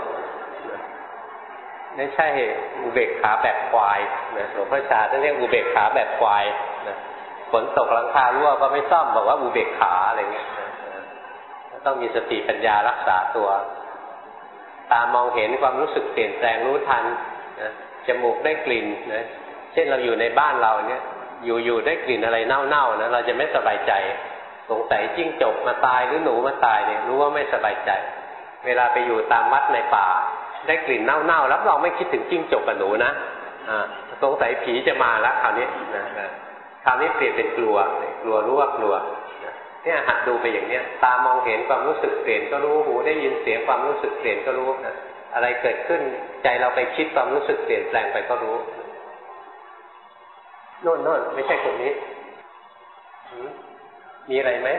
ไม่ใช่อุเบกขาแบบควายนะหลวงพ่อชาท่านเรียกอุเบกขาแบบควายนะฝนตกหลังคารั่วก็ไม่ซ่อมบอกว่าอุเบกขาอะไรเงี้ยต้องมีสติปัญญารักษาตัวตามองเห็นความรู้สึกเปลี่ยนแปลงรู้ทันนะจมูกได้กลิ่นนะเช่นเราอยู่ในบ้านเราเนี่ยอยู่ได้กลิ่นอะไรเน่าๆนะเราจะไม่สบายใจสงสัยจิ้งจกมาตายหรือหนูมาตายเนี่ยรู้ว่าไม่สบายใจเวลาไปอยู่ตามวัดในป่าได้กลิ่นเน่าๆรับรองไม่คิดถึงจิ้งจกกับหนูนะสงสัยผีจะมาแล้วคราวนี้คราวนี้เปลี่ยนเป็นกลัวรู้ว่ากลัวเนี่ยหัดดูไปอย่างเนี้ยตามองเห็นความรู้สึกเปลี่ยนก็รู้หูได้ยินเสียงความรู้สึกเปลี่ยนก็รู้นะอะไรเกิดขึ้นใจเราไปคิดความรู้สึกเปลี่ยนแปลงไปก็รู้โน่นไม่ใช่คนนี้มีอะไรไหม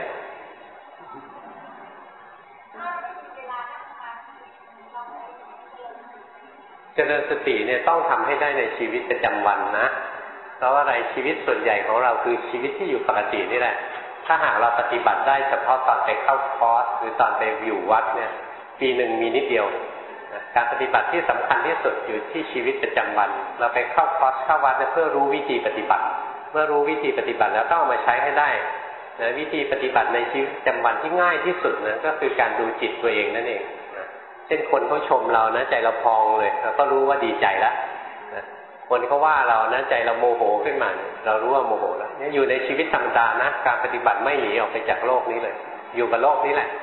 เจริญสติเนี่ยต้องทำให้ได้ในชีวิตประจำวันนะเพราะว่าอะไรชีวิตส่วนใหญ่ของเราคือชีวิตที่อยู่ปกตินี่แหละถ้าหากเราปฏิบัติได้เฉพาะตอนไปเข้าคอร์สหรือตอนไปอยู่วัดเนี่ยปีหนึ่งมีนิดเดียวการปฏิบัติที่สำคัญที่สุดอยู่ที่ชีวิตประจำวันเราไปเข้าคอร์สเข้าวัดเพื่อรู้วิธีปฏิบัติเมื่อรู้วิธีปฏิบัติแล้วต้องเอามาใช้ให้ได้นะวิธีปฏิบัติในชีวิตประจำวันที่ง่ายที่สุดนะก็คือการดูจิตตัวเองนั่นเองเช่นคนเขาชมเรานะใจเราพองเลยเราก็รู้ว่าดีใจแล้วคนเขาว่าเรานะใจเราโมโหขึ้นมาเรารู้ว่าโมโหแล้วเนี่ยอยู่ในชีวิตธรรมดานะการปฏิบัติไม่หนีออกไปจากโลกนี้เลยอยู่กับโลกนี้แหละ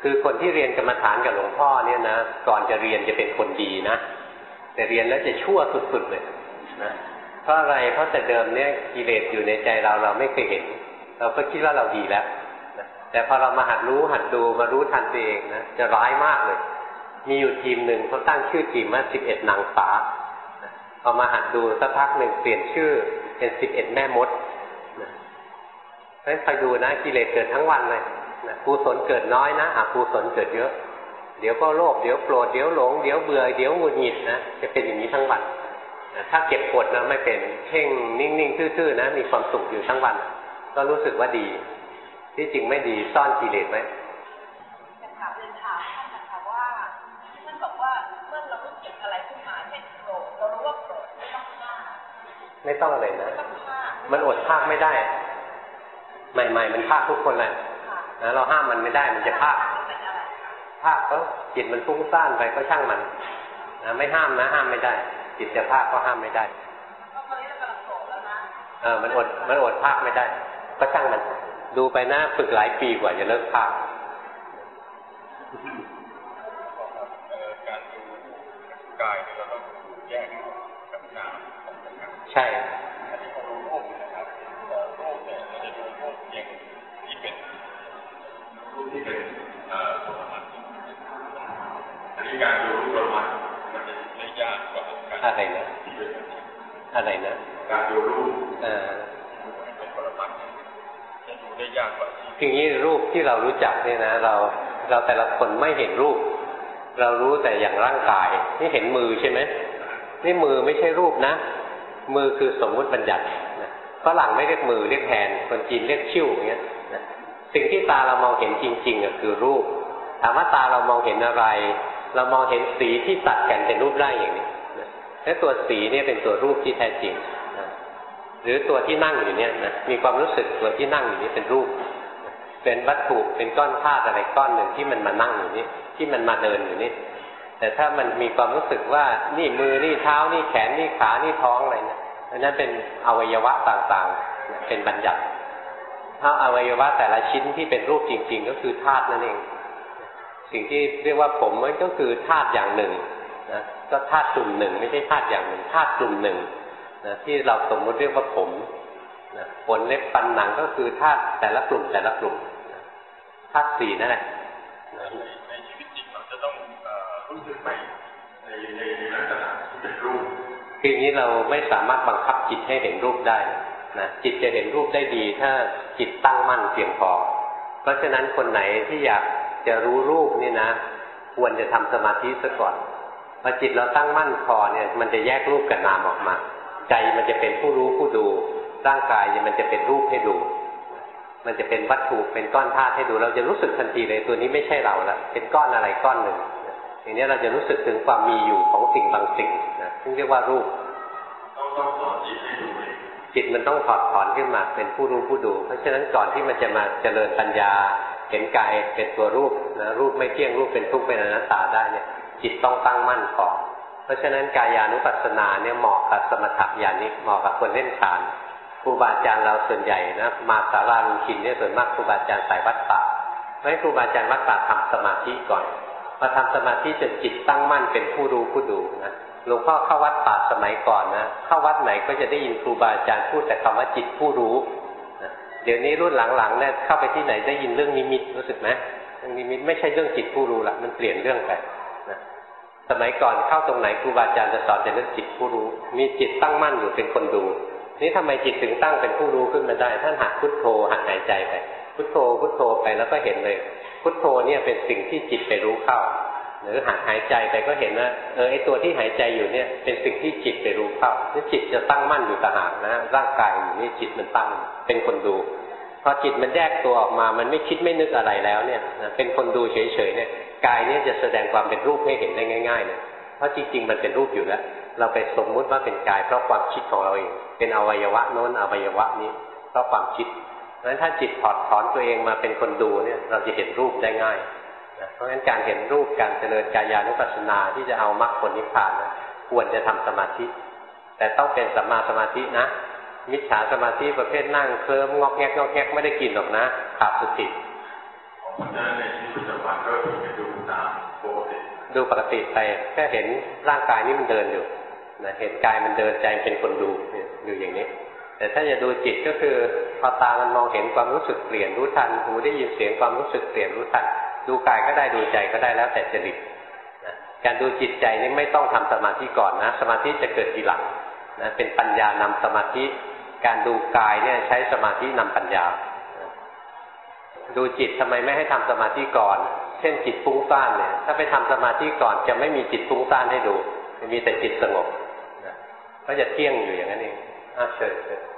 คือคนที่เรียนกรรมฐานกับหลวงพ่อเนี่ยนะก่อนจะเรียนจะเป็นคนดีนะแต่เรียนแล้วจะชั่วสุดๆเลยนะเพราะอะไรเพราะแต่เดิมเนี่ยกิเลสอยู่ในใจเราไม่เคยเห็นเราก็คิดว่าเราดีแล้วนะแต่พอเรามาหัดรู้หัดดูมารู้ทันตัวเองนะจะร้ายมากเลยมีอยู่ทีมหนึ่งเขาตั้งชื่อทีมว่า11 นางฟ้าพอมาหัดดูสักพักหนึ่งเปลี่ยนชื่อเป็น11 แม่มดงั้นคอยดูนะกิเลสเกิดทั้งวันเลยนะกุศลเกิดน้อยนะอกุศลเกิดเยอะเดี๋ยวก็โลภเดี๋ยวโกรธเดี๋ยวหลงเดี๋ยวเบื่อเดี๋ยวหงุดหงิดนะจะเป็นอย่างนี้ทั้งวันนะถ้าเก็บกดนะไม่เป็นเพ่งนิ่งๆทื่อๆนะมีความสุขอยู่ทั้งวันก็รู้สึกว่าดีที่จริงไม่ดีซ่อนกิเลสไว้ถามเรียนถามท่านนะคะว่าท่านบอกว่าเมื่อเรารู้สึกอะไรขึ้นมาเช่นโกรธเรารู้ว่าโกรธไม่ต้องฆ่าไม่ต้องอะไรนะมันอดภาคไม่ได้ใหม่ๆมันภาคทุกคนแหละนะเราห้ามมันไม่ได้มันจะภาคก็จิตมันฟุ้งซ่านไปก็ช่างมันนะไม่ห้ามนะห้ามไม่ได้จิตจะภาคก็ห้ามไม่ได้มันอดภาคไม่ได้ก็ช่างมันดูไปนะฝึกหลายปีกว่าจะเลิกภาคการดูกายเราต้องแยกกับนามใช่อันนี้พอรู้รูปนะครับรูปเนี่ยเราจะดูรูปอย่างที่เป็นรูปที่เป็นปรมัตถ์อันนี้การดูรูปปรมัตถ์มันจะได้ยากกว่าการอะไรนะการดูรูปเป็นปรมัตถ์จะดูได้ยากกว่าคืออย่างนี้รูปที่เรารู้จักเนี่ยนะเราแต่ละคนไม่เห็นรูปเรารู้แต่อย่างร่างกายนี่เห็นมือใช่ไหมนี่มือไม่ใช่รูปนะมือคือสมมุติบัญญัติฝรั่งไม่เรียกมือเรียกแฮนด์คนจีนเรียกชิ่วอย่างเงี้ยสิ่งที่ตาเรามองเห็นจริงๆคือรูปถามว่าตาเรามองเห็นอะไรเรามองเห็นสีที่ตัดกันเป็นรูปร่างอย่างนี้และตัวสีเนี่ยเป็นตัวรูปที่แท้จริงหรือตัวที่นั่งอยู่เนี่ยนะมีความรู้สึกตัวที่นั่งอยู่นี่เป็นรูปเป็นวัตถุเป็นก้อนธาตุอะไรก้อนหนึ่งที่มันมานั่งอยู่นี่ที่มันมาเดินอยู่นี่แต่ถ้ามันมีความรู้สึกว่านี่มือนี่เท้านี่แขนนี่ขานี่ท้องอะไรเนี่ยอันนั้นเป็นอวัยวะต่างๆเป็นบัญญัติถ้าอวัยวะแต่ละชิ้นที่เป็นรูปจริงๆก็คือธาตุนั่นเองสิ่งที่เรียกว่าผมมันก็คือธาตุอย่างหนึ่งนะก็ธาตุกลุ่มหนึ่งไม่ใช่ธาตุอย่างหนึ่งธาตุกลุ่มหนึ่งนะที่เราสมมติเรียกว่าผมนะขนเล็บฟันหนังก็คือธาตุแต่ละกลุ่มธาตุสี่นั่นแหละในชีวิตจริงเราจะต้องรู้สึกไหมในลักษณะที่เป็นรูปคืออย่างนี้เราไม่สามารถบังคับจิตให้เห็นรูปได้นะจิตจะเห็นรูปได้ดีถ้าจิตตั้งมั่นเพียงพอเพราะฉะนั้นคนไหนที่อยากจะรู้รูปนี่นะควรจะทำสมาธิซะก่อนพอจิตเราตั้งมั่นพอเนี่ยมันจะแยกรูปกับนามออกมาใจมันจะเป็นผู้รู้ผู้ดูร่างกายมันจะเป็นรูปให้ดูมันจะเป็นวัตถุเป็นก้อนธาตุให้ดูเราจะรู้สึกทันทีเลยตัวนี้ไม่ใช่เราแล้วเป็นก้อนอะไรก้อนหนึ่งอย่างนี้เราจะรู้สึกถึงความมีอยู่ของสิ่งบางสิ่งนะซึ่งเรียกว่ารูปต้องสอนจิตให้ดูจิตมันต้องถอดถอนขึ้นมาเป็นผู้รู้ผู้ดูเพราะฉะนั้นก่อนที่มันจะมาเจริญปัญญาเห็นกายเป็นตัวรูปนะรูปไม่เที่ยงรูปเป็นทุกข์เป็นอนัตตาได้เนี่ยจิตต้องตั้งมั่นก่อนเพราะฉะนั้นกายานุปัสสนาเนี่ยเหมาะกับสมถะญาณิกเหมาะกับคนเล่นฌานครูบาอาจารย์เราส่วนใหญ่นะมาศาลาลุงชินเนี่ยส่วนมากครูบาอาจารย์สายวัดป่าให้ครูบาอาจารย์วัดป่าทำสมาธิก่อนพอทำสมาธิจนจิตตั้งมั่นเป็นผู้รู้ผู้ดูนะหลวงพ่อเข้าวัดป่าสมัยก่อนนะเข้าวัดไหนก็จะได้ยินครูบาอาจารย์พูดแต่คำว่าจิตผู้รู้เดี๋ยวนี้รุ่นหลังๆเนี่ยเข้าไปที่ไหนได้ยินเรื่องนิมิตรู้สึกไหมเรื่องนิมิตไม่ใช่เรื่องจิตผู้รู้ละมันเปลี่ยนเรื่องไปนะสมัยก่อนเข้าตรงไหนครูบาอาจารย์จะสอนแต่เรื่องจิตผู้รู้มีจิตตั้งมั่นอยู่เป็นคนดูนี่ทำไมจิตถึงตั้งเป็นผู้รู้ขึ้นมาได้ท่านหัดพุทโธหัดหายใจไปพุทโธพุทโธไปแล้วก็เห็นเลยพุทโธเนี่ยเป็นสิ่งที่จิตไปรู้เข้าหรือหัดหายใจไปก็เห็นว่าไอตัวที่หายใจอยู่เนี่ยเป็นสิ่งที่จิตไปรู้เข้านี่จิตจะตั้งมั่นอยู่ต่างหากนะร่างกายอยู่นี่จิตมันตั้งเป็นคนดูพอจิตมันแยกตัวออกมามันไม่คิดไม่นึกอะไรแล้วเนี่ยเป็นคนดูเฉยๆเนี่ยกายเนี่ยจะแสดงความเป็นรูปให้เห็นได้ง่ายๆเลยเพราะจริงๆมันเป็นรูปอยู่แล้วเราไปสมมุติว่าเป็นกายเพราะความคิดของเราเองเป็นอวัยวะโน้นอวัยวะนี้เพราะความคิดเพราะฉะนั้นถ้าจิตถอดถอนตัวเองมาเป็นคนดูเนี่ยเราจะเห็นรูปได้ง่ายเพราะฉะนั้นการเห็นรูปการเจริญกายานุปัสสนาที่จะเอามรรคผลนิพพานนะควรจะทำสมาธิแต่ต้องเป็นสัมมาสมาธินะมิจฉาสมาธิประเภทนั่งเคลิ้มงอกแงกไม่ได้กินหรอกนะขาดสติของมันในชีวิตประจำวันก็ดูปกติไปแค่เห็นร่างกายนี้มันเดินอยู่นะเห็นกายมันเดินใจเป็นคนดูอยู่อย่างนี้แต่ถ้าจะดูจิตก็คือพอตามันมองเห็นความรู้สึกเปลี่ยนรู้ทันหูได้ยินเสียงความรู้สึกเปลี่ยนรู้ทันดูกายก็ได้ดูใจก็ได้แล้วแต่จริตนะการดูจิตใจนี่ไม่ต้องทำสมาธิก่อนนะสมาธิจะเกิดทีหลังนะเป็นปัญญานำสมาธิการดูกายเนี่ยใช้สมาธินำปัญญาดูจิตทำไมไม่ให้ทำสมาธิก่อนเช่นจิตฟุ้งซ่านเนี่ยถ้าไปทำสมาธิก่อนจะไม่มีจิตฟุ้งซ่านให้ดูจะมีแต่จิตสงบนะก็จะเที่ยงอยู่อย่างนั้นเองเชิญ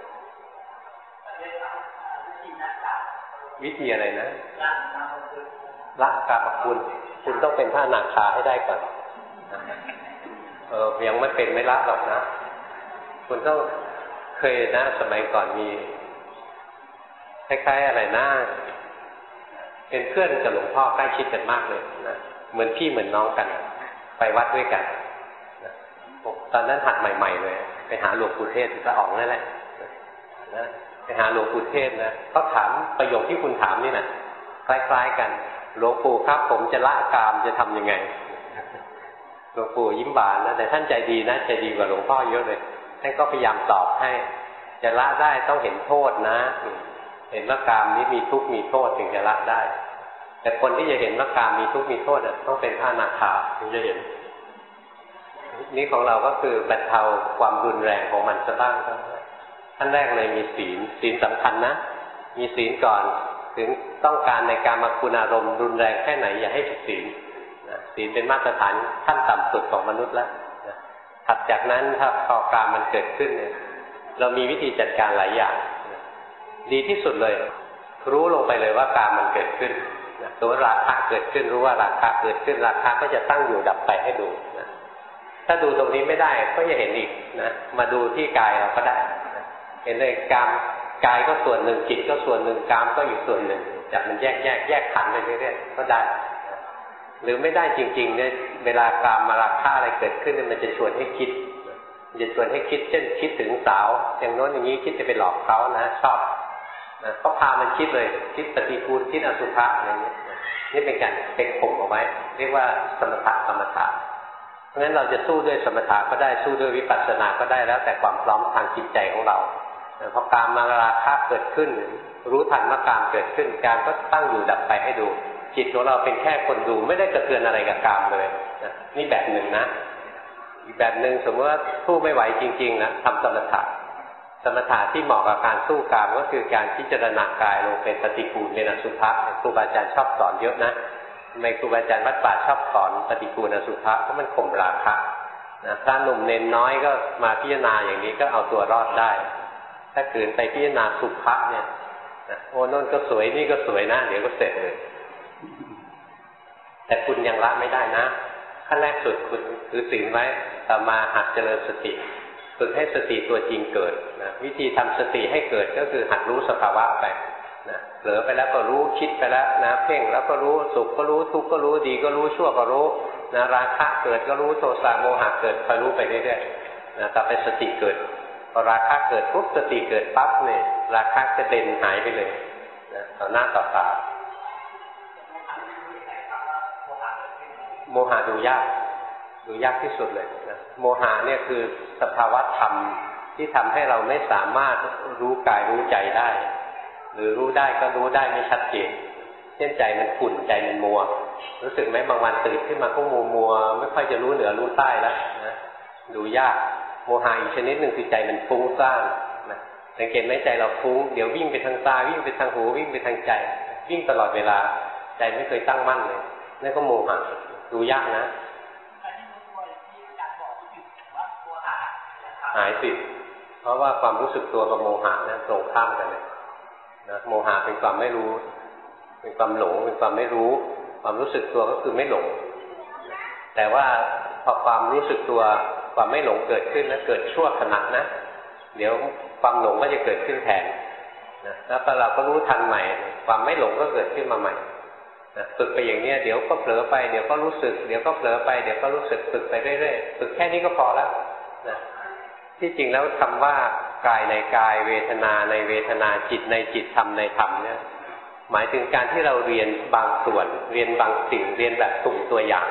วิธีอะไรนะละกามคุณต้องเป็นพระอนาคาให้ได้ก่อนยังไม่เป็นไม่ละหรอกนะคุณต้องเคยนะสมัยก่อนมีคล้ายๆอะไรนะเป็นเพื่อนกับหลวงพ่อใกล้ชิดกันมากเลยนะเหมือนพี่เหมือนน้องกันไปวัดด้วยกันนะตอนนั้นหัดใหม่ๆเลยไปหาหลวงปู่เทศพระอ๋องนั่นแหละนะไปหาหลวงปู่เทศนะเขาถามประโยคที่คุณถามนี่นะคล้ายๆกันหลวงปู่ครับผมจะละกามจะทำยังไงหลวงปู่ยิ้มหวานนะแต่ท่านใจดีนะใจดีกว่าหลวงพ่อเยอะเลยท่านก็พยายามตอบให้จะละได้ต้องเห็นโทษนะเห็นว่ากามนี้มีทุกข์มีโทษถึงจะละได้แต่คนที่จะเห็นว่ากามมีทุกข์มีโทษต้องเป็นพระอนาคาถึงจะเห็นนี้ของเราก็คือบรรเทาความรุนแรงของมันซะบ้างขั้นแรกเลยมีศีลสำคัญนะมีศีลก่อนถึงต้องการในกามคุณอารมณ์รุนแรงแค่ไหนอย่าให้ผิดศีลศีลเป็นมาตรฐานขั้นต่ำสุดของมนุษย์แล้วถัดจากนั้นถ้าพอกามมันเกิดขึ้นเนี่ยเรามีวิธีจัดการหลายอย่างดีที่สุดเลยรู้ลงไปเลยว่ากามมันเกิดขึ้นตัวราคะเกิดขึ้นรู้ว่าราคะเกิดขึ้นราคะก็จะตั้งอยู่ดับไปให้ดูนะถ้าดูตรงนี้ไม่ได้ก็จะเห็นอีกนะมาดูที่กายเราก็ได้เห็นเลยกายก็ส่วนหนึ่งจิตก็ส่วนหนึ่งกามก็อยู่ส่วนหนึ่งจากมันแยกขันไปเรื่อยๆก็ได้หรือไม่ได้จริงๆเนี่ยเวลากามมาราคะอะไรเกิดขึ้นเนี่ยมันจะชวนให้คิดจะชวนให้คิดเช่นคิดถึงสาวอย่างโน้นอย่างนี้คิดจะไปหลอกเขานะชอบนะก็พามันคิดเลยคิดปฏิกูลคิดอสุภะอะไรเงี้ยนี่เป็นการเป็นข่มเอาไว้เรียกว่าสมถะกรรมฐานเพราะฉะนั้นเราจะสู้ด้วยสมถะก็ได้สู้ด้วยวิปัสสนาก็ได้แล้วแต่ความพร้อมทางจิตใจของเราพอกามมาราคะเกิดขึ้นรู้ทันว่ากามเกิดขึ้นกามก็ตั้งอยู่ดับไปให้ดูจิตของเราเป็นแค่คนดูไม่ได้กระเทือนอะไรกับกามเลยนี่แบบหนึ่งนะอีกแบบหนึ่งสมมติว่าสู้ไม่ไหวจริงๆนะทำสมถะที่เหมาะกับการสู้กามก็คือการพิจารณากายลงเป็นปฏิกูลเป็นอสุภะครูบาอาจารย์ชอบสอนเยอะนะทำไมครูบาอาจารย์วัดป่าชอบสอนปฏิกูลอสุภะเพราะมันข่มราคะนะพระหนุ่มเนนน้อยก็มาพิจารณาอย่างนี้ก็เอาตัวรอดได้ถ้าขืนไปพิจารณาสุภะเนี่ยโอ้นนก็สวยนี่ก็สวยนะเดี๋ยวก็เสร็จเลยแต่คุณยังละไม่ได้นะขั้นแรกสุดคุณถือศีลไว้ต่อมาหัดเจริญสติฝึกให้สติตัวจริงเกิดนะวิธีทำสติให้เกิดก็คือหัดรู้สภาวะไปนะเผลอไปแล้วก็รู้คิดไปแล้วนะเพ่งแล้วก็รู้สุขก็รู้ทุกข์ก็รู้ดีก็รู้ชั่วก็รู้นะราคะเกิดก็รู้โทสะโมหะเกิดคอยรู้ไปเรื่อยๆนะต่อไปสติเกิดพอราคะเกิดปุ๊บสติเกิดปั๊บเนี่ยราคะจะเด่นหายไปเลยนะต่อหน้าต่อตาโมหะดูยากที่สุดเลยนะโมหะเนี่ยคือสภาวะธรรมที่ทำให้เราไม่สามารถรู้กายรู้ใจได้หรือรู้ได้ก็รู้ได้ไม่ชัดเจนเช่นใจมันขุ่นใจมันมัวรู้สึกไหมบางวันตื่นขึ้นมาก็มัวไม่ค่อยจะรู้เหนือรู้ใต้แล้วนะดูยากโมหะอีกชนิดหนึ่งคือใจมันฟุ้งซ่านนะสังเกตไหมใจเราฟุ้งเดี๋ยววิ่งไปทางตาวิ่งไปทางหูวิ่งไปทางใจวิ่งตลอดเวลาใจไม่เคยตั้งมั่นเลยนั่นก็โมหะดูยากนะหายสิเพราะว่าความรู้สึกตัวกับโมหะนั้นตรงข้ามกันเลยนะโมหะเป็นความไม่รู้เป็นความหลงเป็นความไม่รู้ความรู้สึกตัวก็คือไม่หลงแต่ว่าพอความรู้สึกตัวความไม่หลงเกิดขึ้นแล้วเกิดชั่วขณะนะเดี๋ยวความหลงก็จะเกิดขึ้นแทนนะแล้วพอเราก็รู้ทันใหม่ความไม่หลงก็เกิดขึ้นมาใหม่ฝึกไปอย่างนี้เดี๋ยวก็เผลอไปเดี๋ยวก็รู้สึกเดี๋ยวก็เผลอไปเดี๋ยวก็รู้สึกฝึกไปเรื่อยๆฝึกแค่นี้ก็พอแล้วนะที่จริงแล้วคำว่ากายในกายเวทนาในเวทนาจิตในจิตธรรมในธรรมเนี่ยหมายถึงการที่เราเรียนบางส่วนเรียนบางสิ่งเรียนแบบสุ่มตัวอย่าง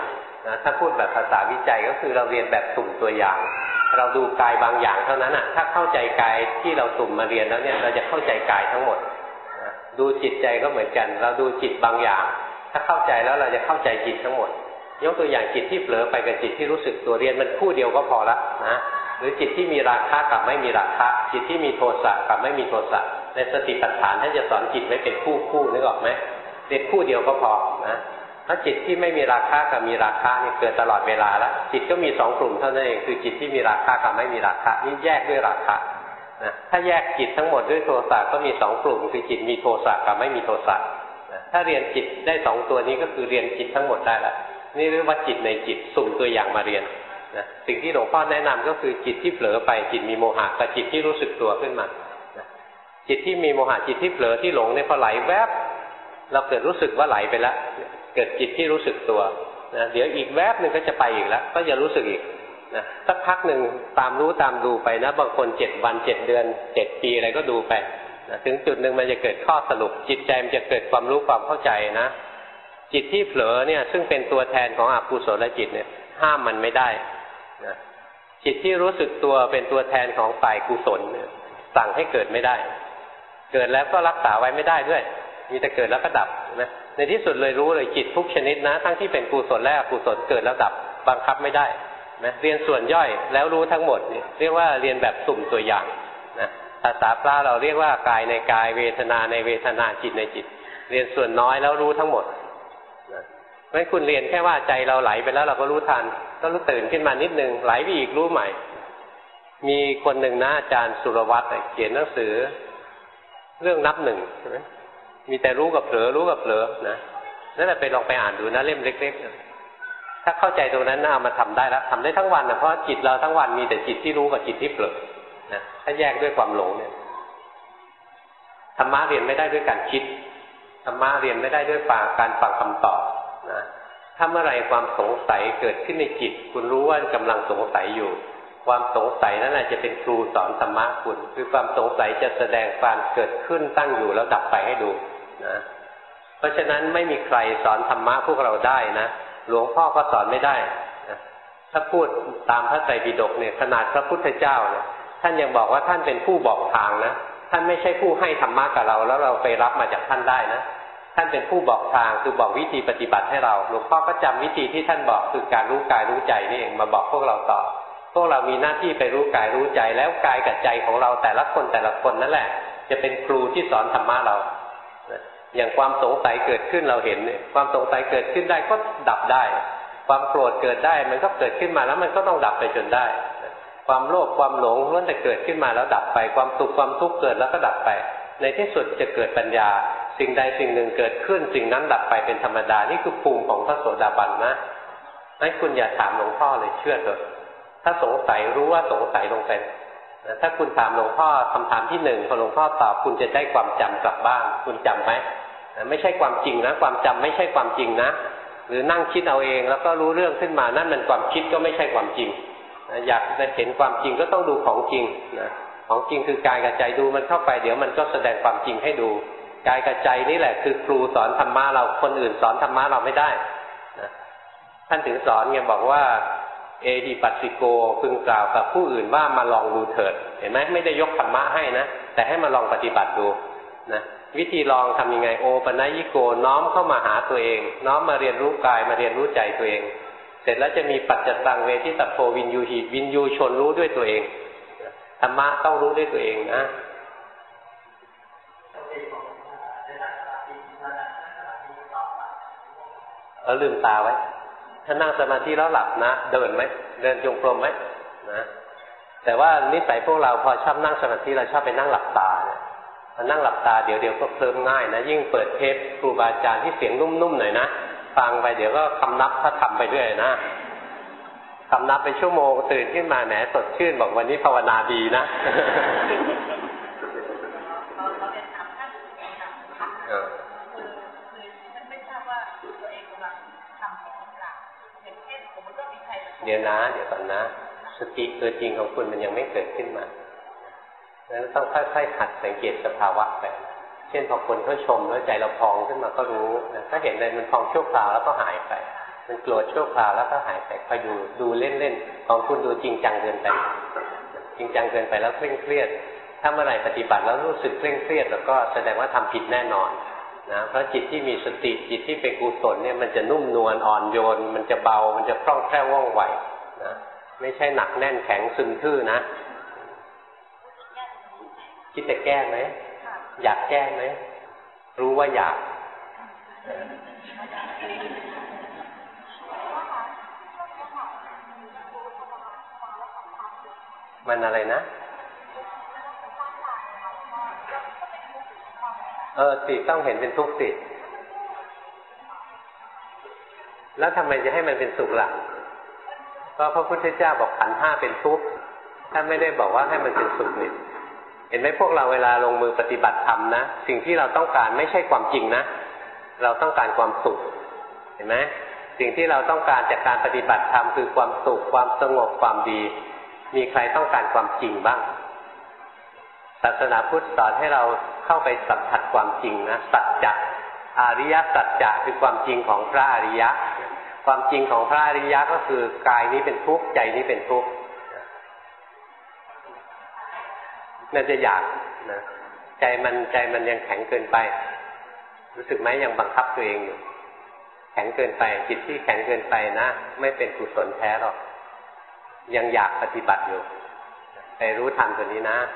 นะถ้าพูดแบบภาษาวิจัยก็คือเราเรียนแบบสุ่มตัวอย่างเราดูกายบางอย่างเท่านั้นอ่ะถ้าเข้าใจกายที่เราสุ่มมาเรียนแล้วเนี่ยเราจะเข้าใจกายทั้งหมดนะดูจิตใจก็เหมือนกันเราดูจิตบางอย่างถ้าเข้าใจแล้วเราจะเข้าใจจิตทั้งหมดยกตัวอย่างจิตที่เผลอไปกับจิตที่รู้สึกตัวเรียนมันคู่เดียวก็พอละนะหรือจิตที่มีราคะกับไม่มีราคะจิตที่มีโทสะกับไม่มีโทสะในสติปัฏฐานท่านจะสอนจิตไว้เป็นคู่นึกออกไหมเรียนคู่เดียวก็พอนะถ้าจิตที่ไม่มีราคะกับมีราคะนี่เกิดตลอดเวลาแล้วจิตก็มี2 กลุ่มเท่านั้นเองคือจิตที่มีราคะกับไม่มีราคะนี่แยกด้วยราคะนะถ้าแยกจิตทั้งหมดด้วยโทสะก็มี2 กลุ่มคือจิตมีโทสะกับไม่มีโทสะนะถ้าเรียนจิตได้2 ตัวนี้ก็คือเรียนจิตทั้งหมดได้ละนี่เรียกว่าจิตในจิตสุ่มตัวอย่างมาเรียนนะสิ่งที่หลวงพ่อแนะนำก็คือจิตที่เผลอไปจิตมีโมหะกับจิตที่รู้สึกตัวขึ้นมานะจิตที่มีโมหะจิตที่เผลอที่หลงเนี่ยพอไหลแวบเราเกิดรู้สึกว่าไหลไปแล้วเกิดจิตที่รู้สึกตัวนะเดี๋ยวอีกแวบหนึ่งก็จะไปอีกแล้วก็จะรู้สึกอีกนะสักพักหนึ่งตามรู้ตามดูไปนะบางคน7 วัน7 เดือน7 ปีอะไรก็ดูไปนะถึงจุดหนึ่งมันจะเกิดข้อสรุปจิตใจมันจะเกิดความรู้ความเข้าใจนะจิตที่เผลอเนี่ยซึ่งเป็นตัวแทนของอกุศลจิตเนี่ยห้ามมันไม่ได้นะจิตที่รู้สึกตัวเป็นตัวแทนของฝ่ายกุศลเนี่ยสั่งให้เกิดไม่ได้เกิดแล้วก็รักษาไว้ไม่ได้ด้วยมีแต่เกิดแล้วก็ดับนะในที่สุดเลยรู้เลยจิตทุกชนิดนะทั้งที่เป็นกุศลและอกุศลเกิดแล้วดับบังคับไม่ได้นะเรียนส่วนย่อยแล้วรู้ทั้งหมดนี่เรียกว่าเรียนแบบสุ่มตัวอย่างนะภาษาพระเราเรียกว่ากายในกายเวทนาในเวทนาจิตในจิตเรียนส่วนน้อยแล้วรู้ทั้งหมดนะเพราะฉะนั้นคุณเรียนแค่ว่าใจเราไหลไปแล้วเราก็รู้ทันก็รู้ตื่นขึ้นมานิดนึงไหลไปอีกรู้ใหม่มีคนหนึ่งนะอาจารย์สุรวัตรเขียนหนังสือเรื่องนับหนึ่งใช่ไหมมีแต่รู้กับเผลอรู้กับเผลอนะนั่นแหละไปลองไปอ่านดูนะเล่มเล็กๆถ้าเข้าใจตรงนั้นน่ามาทำได้แล้วทำได้ทั้งวันนะเพราะจิตเราทั้งวันมีแต่จิตที่รู้กับจิตที่เผลอนะถ้าแยกด้วยความหลงเนี่ยธรรมะเรียนไม่ได้ด้วยการคิดธรรมะเรียนไม่ได้ด้วยการฟังคำตอบนะถ้าเมื่อไรความสงสัยเกิดขึ้นในจิตคุณรู้ว่ากำลังสงสัยอยู่ความสงสัยนั่นแหละจะเป็นครูสอนธรรมะคุณคือความสงสัยจะแสดงความเกิดขึ้นตั้งอยู่แล้วดับไปให้ดูนะเพราะฉะนั้นไม่มีใครสอนธรรมะพวกเราได้นะหลวงพ่อก็สอนไม่ได้นะถ้าพูดตามพระไตรปิฎกเนี่ยขนาดพระพุทธเจ้าเนี่ยท่านยังบอกว่าท่านเป็นผู้บอกทางนะท่านไม่ใช่ผู้ให้ธรรมะกับเราแล้วเราไปรับมาจากท่านได้นะท่านเป็นผู้บอกทางคือบอกวิธีปฏิบัติให้เราหลวงพ่อก็จำวิธีที่ท่านบอกคือการรู้กายรู้ใจนี่เองมาบอกพวกเราต่อพวกเรามีหน้าที่ไปรู้กายรู้ใจแล้วกายกับใจของเราแต่ละคนนั่นแหละจะเป็นครูที่สอนธรรมะเราอย่างความสงสัยเกิดขึ้นเราเห็นเนี่ยความสงสัยเกิดขึ้นได้ก็ดับได้ความโกรธเกิดได้มันก็เกิดขึ้นมาแล้วมันก็ต้องดับไปจนได้ความโลภความหลงล้วนแต่เกิดขึ้นมาแล้วดับไปความสุขความทุกข์เกิดแล้วก็ดับไปในที่สุดจะเกิดปัญญาสิ่งใดสิ่งหนึ่งเกิดขึ้นสิ่งนั้นดับไปเป็นธรรมดานี่คือภูมิของพระโสดาบันนะงั้นคุณอย่าถามหลวงพ่อเลยเชื่อเถอะถ้าสงสัยรู้ว่าสงสัยลงไปถ้าคุณถามหลวงพ่อคำถามที่ 1พอหลวงพ่อตอบคุณจะได้ความจำกลับบ้านคุณจำไหมไม่ใช่ความจริงนะความจำไม่ใช่ความจริงนะหรือนั่งคิดเอาเองแล้วก็รู้เรื่องขึ้นมานั่นมันความคิดก็ไม่ใช่ความจริงอยากจะเห็นความจริงก็ต้องดูของจริงนะของจริงคือกายกับใจดูมันเข้าไปเดี๋ยวมันก็แสดงความจริงให้ดูกายกับใจนี่แหละคือครูสอนธรรมะเราคนอื่นสอนธรรมะเราไม่ได้นะท่านถึงสอนไงบอกว่าเอหิปัสสิโกพึงกล่าวกับผู้อื่นว่ามาลองดูเถิดเห็นไหมไม่ได้ยกธรรมะให้นะแต่ให้มาลองปฏิบัติดูนะวิธีลองทำยังไงโอปนัญิโกน้อมเข้ามาหาตัวเองน้อมมาเรียนรู้กายมาเรียนรู้ใจตัวเองเสร็จแล้วจะมีปัจจตังเวทิตัพโพวินยูหิวินยูชนรู้ด้วยตัวเองธรรมะต้องรู้ด้วยตัวเองนะลืมตาไว้ถ้านั่งสมาธิแล้วหลับนะเดินไหมเดินจงกรมไหมนะแต่ว่านิสัยพวกเราพอชอบนั่งสมาธิเราชอบไปนั่งหลับตาเนี่ยพอนั่งหลับตาเดี๋ยวก็เคลิ้มง่ายนะยิ่งเปิดเทปครูบาอาจารย์ที่เสียงนุ่มๆหน่อยนะฟังไปเดี๋ยวก็คำนับพระธรรมไปด้วยนะคำนับไปชั่วโมงตื่นขึ้นมาแหมสดชื่นบอกวันนี้ภาวนาดีนะเดี๋ยวก่อนนะสติตัวจริงของคุณมันยังไม่เกิดขึ้นมาดังนั้นต้องค่อยๆหัดสังเกตสภาวะไปเช่นพอคนเขาชมแล้วใจเราพองขึ้นมาก็รู้นะถ้าเห็นอะไรมันพองชั่วคราวแล้วก็หายไปมันโกรธชั่วคราวแล้วก็หายไปคอยดูเล่นๆของคุณดูจริงจังเกินไปจริงจังเกินไปแล้วเคร่งเครียดถ้าเมื่อไหร่ปฏิบัติแล้วรู้สึกเคร่งเครียดแล้วก็แสดงว่าทำผิดแน่นอนนะเพราะจิตที่มีสติจิตที่เป็นกุศลเนี่ยมันจะนุ่มนวลอ่อนโยนมันจะเบามันจะคล่องแคล่วว่องไวนะไม่ใช่หนักแน่นแข็งซึมทื่อนะคิดแต่แก้ไหมอยากแก้ไหมรู้ว่าอยากมันอะไรนะสิต้องเห็นเป็นทุกข์สิแล้วทำไมจะให้มันเป็นสุขล่ะก็พระพุทธเจ้าบอกขันธ์ห้าเป็นทุกข์ท่านไม่ได้บอกว่าให้มันเป็นสุขนี่เห็นไหมพวกเราเวลาลงมือปฏิบัติธรรมนะสิ่งที่เราต้องการไม่ใช่ความจริงนะเราต้องการความสุขเห็นไหมสิ่งที่เราต้องการจากการปฏิบัติธรรมคือความสุขความสงบความดีมีใครต้องการความจริงบ้างศาสนาพุทธสอนให้เราเข้าไปสัมผัสความจริงนะสัจจะอริยสัจจะคือความจริงของพระอริยะความจริงของพระอริยะก็คือกายนี้เป็นทุกข์ใจนี้เป็นทุกข์น่าจะอยากนะใจมันยังแข็งเกินไปรู้สึกไหมยังบังคับตัวเองอยู่แข็งเกินไปจิตที่แข็งเกินไปนะไม่เป็นกุศลแท้หรอกยังอยากปฏิบัติอยู่ไปรู้ทันตัวนี้นะ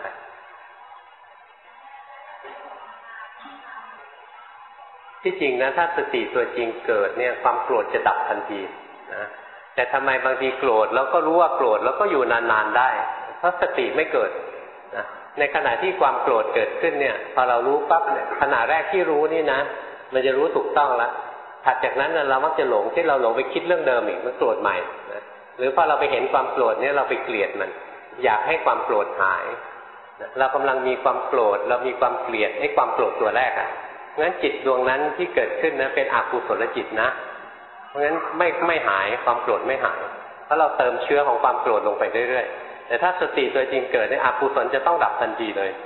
ที่จริงนะถ้าสติตัวจริงเกิดเนี่ยความโกรธจะดับทันทีนะแต่ทำไมบางทีโกรธแล้วก็รู้ว่าโกรธแล้วก็อยู่นานๆได้เพราะสติไม่เกิดนะในขณะที่ความโกรธเกิดขึ้นเนี่ยพอเรารู้ปั๊บเนี่ยขณะแรกที่รู้นี่นะมันจะรู้ถูกต้องแล้วถัดจากนั้นเรามักจะหลงที่เราหลงไปคิดเรื่องเดิมอีกมันโกรธใหม่นะหรือพอเราไปเห็นความโกรธเนี่ยเราไปเกลียดมันอยากให้ความโกรธหายนะเรากำลังมีความโกรธเรามีความเกลียดไอ้ความโกรธตัวแรกงั้นจิตดวงนั้นที่เกิดขึ้นนะเป็นอกุศลจิตนะเพราะงั้นไม่หายความโกรธไม่หายเพราะเราเติมเชื้อของความโกรธลงไปเรื่อยๆแต่ถ้าสติตัวจริงเกิดเนี่ยอกุศลจะต้องดับทันทีเลย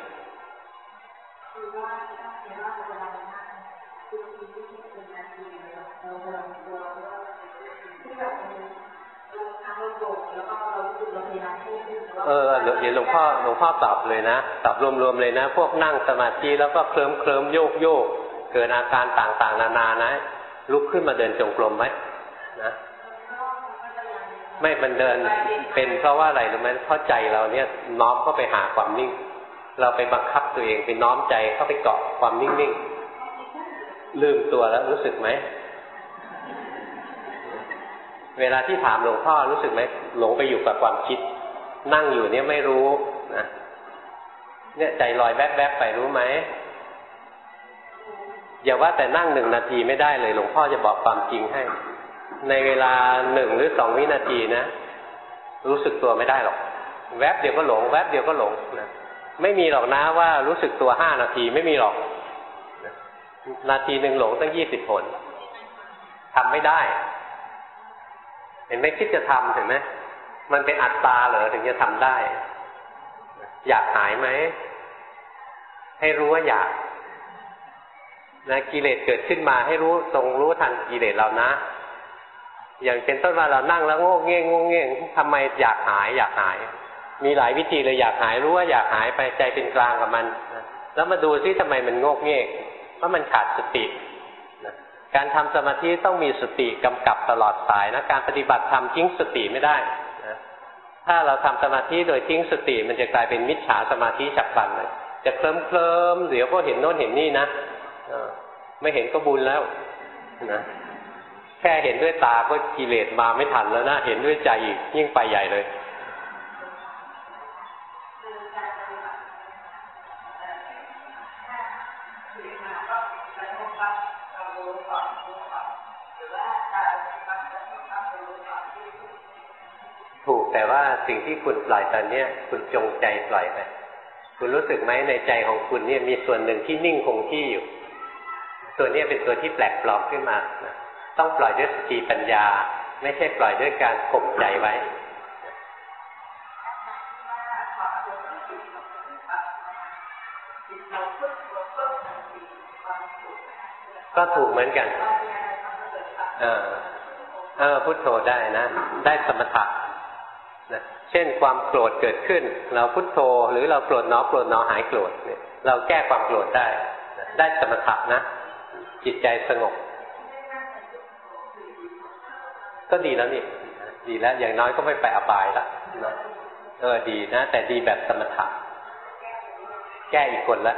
เดี๋ยวหลวงพ่อตอบเลยนะตอบรวมๆเลยนะพวกนั่งสมาธิแล้วก็เคลิ้มโยกเกิดอาการต่างๆนานานะลุกขึ้นมาเดินจงกรมไหมนะไม่มันเดินเป็นเพราะว่าอะไรรู้ไหมเพราะใจเราเนี่ยน้อมเข้าไปหาความนิ่งเราไปบังคับตัวเองไปน้อมใจเข้าไปเกาะความนิ่งๆลืมตัวแล้วรู้สึกไหมเวลาที่ถามหลวงพ่อรู้สึกไหมหลงไปอยู่กับความคิดนั่งอยู่เนี่ยไม่รู้นะเนี่ยใจลอยแวบๆไปรู้ไหมอย่าว่าแต่นั่ง1 นาทีไม่ได้เลยหลวงพ่อจะบอกความจริงให้ในเวลา1 หรือ 2 วินาทีนะรู้สึกตัวไม่ได้หรอกแวบเดียวก็หลงแวบเดียวก็หลงนะไม่มีหรอกนะว่ารู้สึกตัว5 นาทีไม่มีหรอกนาทีหนึ่งหลงตั้ง20 หนทำไม่ได้เห็นไหมคิดจะทำเห็นไหมมันเป็นอัตตาเหรอถึงจะทำได้อยากหายไหมให้รู้ว่าอยากนะกิเลสเกิดขึ้นมาให้รู้ทรงรู้ทันกิเลสเรานะอย่างเป็นต้นว่าเรานั่งแล้วโง่เง่งทำไมอยากหายมีหลายวิธีเลยอยากหายรู้ว่าอยากหายไปใจเป็นกลางกับมันแล้วมาดูซิทำไมมันโง่เง่งเพราะมันขาดสติการทำสมาธิต้องมีสติกำกับตลอดสายนะการปฏิบัติธรรมทิ้งสติไม่ได้ถ้าเราทำสมาธิโดยทิ้งสติมันจะกลายเป็นมิจฉาสมาธิฉับพลันเลยจะเคลิ้มเดี๋ยวก็เห็นโน่นเห็นนี่นะไม่เห็นก็บุญแล้วนะแค่เห็นด้วยตาก็กิเลสมาไม่ทันแล้วนะเห็นด้วยใจอีกยิ่งไปใหญ่เลยถูกแต่ว่าสิ่งที่คุณปล่อยตอนนี้คุณจงใจปล่อยไปคุณรู้สึกไหมในใจของคุณเนี่ยมีส่วนหนึ่งที่นิ่งคงที่อยู่ตัวนี้เป็นตัวที่แปลกปลอมขึ้นมาต้องปล่อยด้วยสติปัญญาไม่ใช่ปล่อยด้วยการข่มใจไว้ก็ถูกเหมือนกันพุทโธได้นะได้สมถะนะเช่นความโกรธเกิดขึ้นเราพุทโธหรือเราโกรธหนอหายโกรธเนี่ยเราแก้ความโกรธได้สมถะนะจิตใจสงบก็ดีแล้วนี่ดีแล้วอย่างน้อยก็ไม่ไปอบายแล้วนะดีนะแต่ดีแบบสมถะแก้อีกคนละ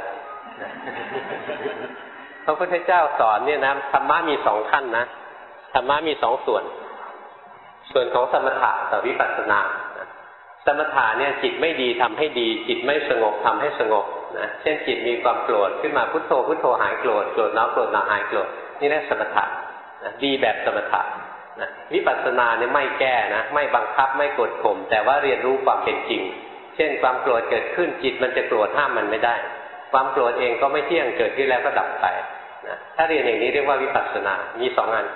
พระพุทธเจ้าสอนเนี่ยนะธรรมะมี2ขั้นนะธรรมะมี2ส่วนของสมถะกับวิปัสสนาสมถะเนี่ยจิตไม่ดีทำให้ดีจิตไม่สงบทำให้สงบนะเช่นจิตมีความโกรธขึ้นมาพุทโธหายโกรธโกรธหนอหายโกรธนี่เรียกสมถะนะดีแบบสมถะนะวิปัสสนาเนี่ยไม่แก้นะไม่บังคับไม่กดข่มแต่ว่าเรียนรู้ความเป็นจริงเช่นความโกรธเกิดขึ้นจิตมันจะโกรธห้ามมันไม่ได้ความโกรธเองก็ไม่เที่ยงเกิดขึ้นแล้วก็ดับไปนะถ้าเรียนอย่างนี้เรียกว่าวิปัสสนามี2 อัน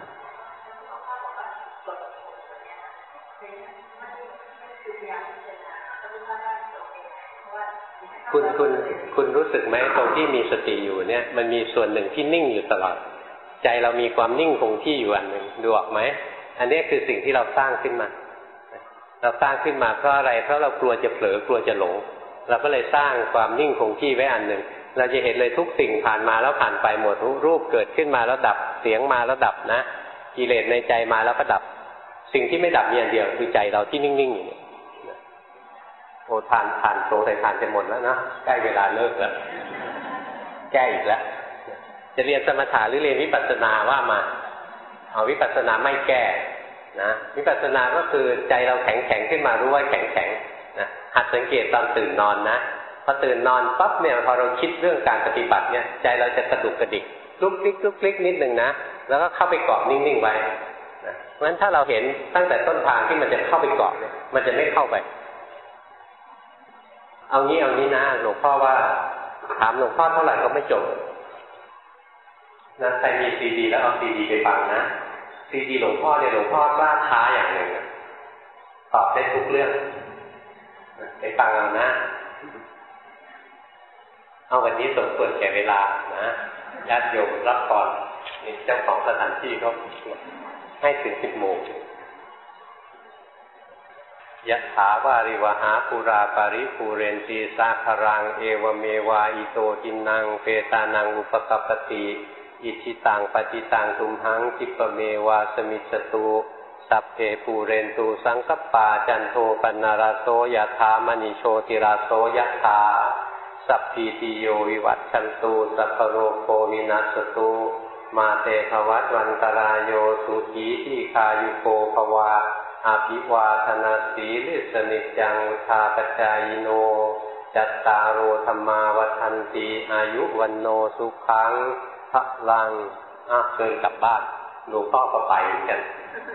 คุณรู้สึกไหมตรงที่มีสติอยู่เนี่ยมันมีส่วนหนึ่งที่นิ่งอยู่ตลอดใจเรามีความนิ่งคงที่อยู่อันหนึ่งดูออกไหมอันนี้คือสิ่งที่เราสร้างขึ้นมาเราสร้างขึ้นมาเพราะอะไรเพราะเรากลัวจะเผลอกลัวจะหลงเราก็เลยสร้างความนิ่งคงที่ไว้อันหนึ่งเราจะเห็นเลยทุกสิ่งผ่านมาแล้วผ่านไปหมดรูปเกิดขึ้นมาแล้วดับเสียงมาแล้วดับนะกิเลสในใจมาแล้วก็ดับสิ่งที่ไม่ดับมีอันเดียวคือใจเราที่นิ่งๆอยู่โอ้ทานโตใส่ทานจะหมดแล้วนะใกล้เวลาเลิกแล้วแก้อีกแล้วจะเรียนสมถะหรือเรียนวิปัสสนาว่ามาเอาวิปัสสนาไม่แก้นะวิปัสสนาก็คือใจเราแข็งขึ้นมารู้ว่าแข็งนะหัดสังเกตตอนตื่นนอนนะพอตื่นนอนปั๊บเนี่ยพอเราคิดเรื่องการปฏิบัติเนี่ยใจเราจะกระดุกกระดิกลุกคลิกนิดนึงนะแล้วก็เข้าไปเกาะนิ่งๆไว้นะเพราะฉะนั้นถ้าเราเห็นตั้งแต่ต้นทางที่มันจะเข้าไปเกาะเนี่ยมันจะไม่เข้าไปเอางี้นะหลวงพ่อว่าถามหลวงพ่อเท่าไหร่ก็ไม่จบนะใครมีซีดีแล้วเอาซีดีไปฟังนะซีดีหลวงพ่อเนี่ยหลวงพ่อกล้าท้าอย่างหนึ่งตอบได้ทุกเรื่องไปฟังเอานะเอาวันนี้สมควรแก่เวลานะญาติโยมรับก่อนนี่เจ้าของสถานที่เขาให้ถึง10 โมงยะถาวาริวหาปุราปาริปูเรนตีสาคารังเอวเมวาอิโตทินังเปตานังอุปกัปปติอิชิตังปฏิตังทุมหังจิปเมวาสมิจตุสัพเพปูเรนตูสังกัปปาจันโทปนารโสยะถามณิโชติราโสยะถาสัพพิติโยวิวัตชันตุสัพพโรโควินัสตุมาเตภวัตวันตรายโยสุขีทีคายุโกภวาอาภิวาทนาสีลิสนิจังอุทาปจายโนจัตตารโอธรรมาวัฏันติอายุวันโนสุขังพลังเชิญกลับบ้านหลวงพ่อก็ไปเหมือนกัน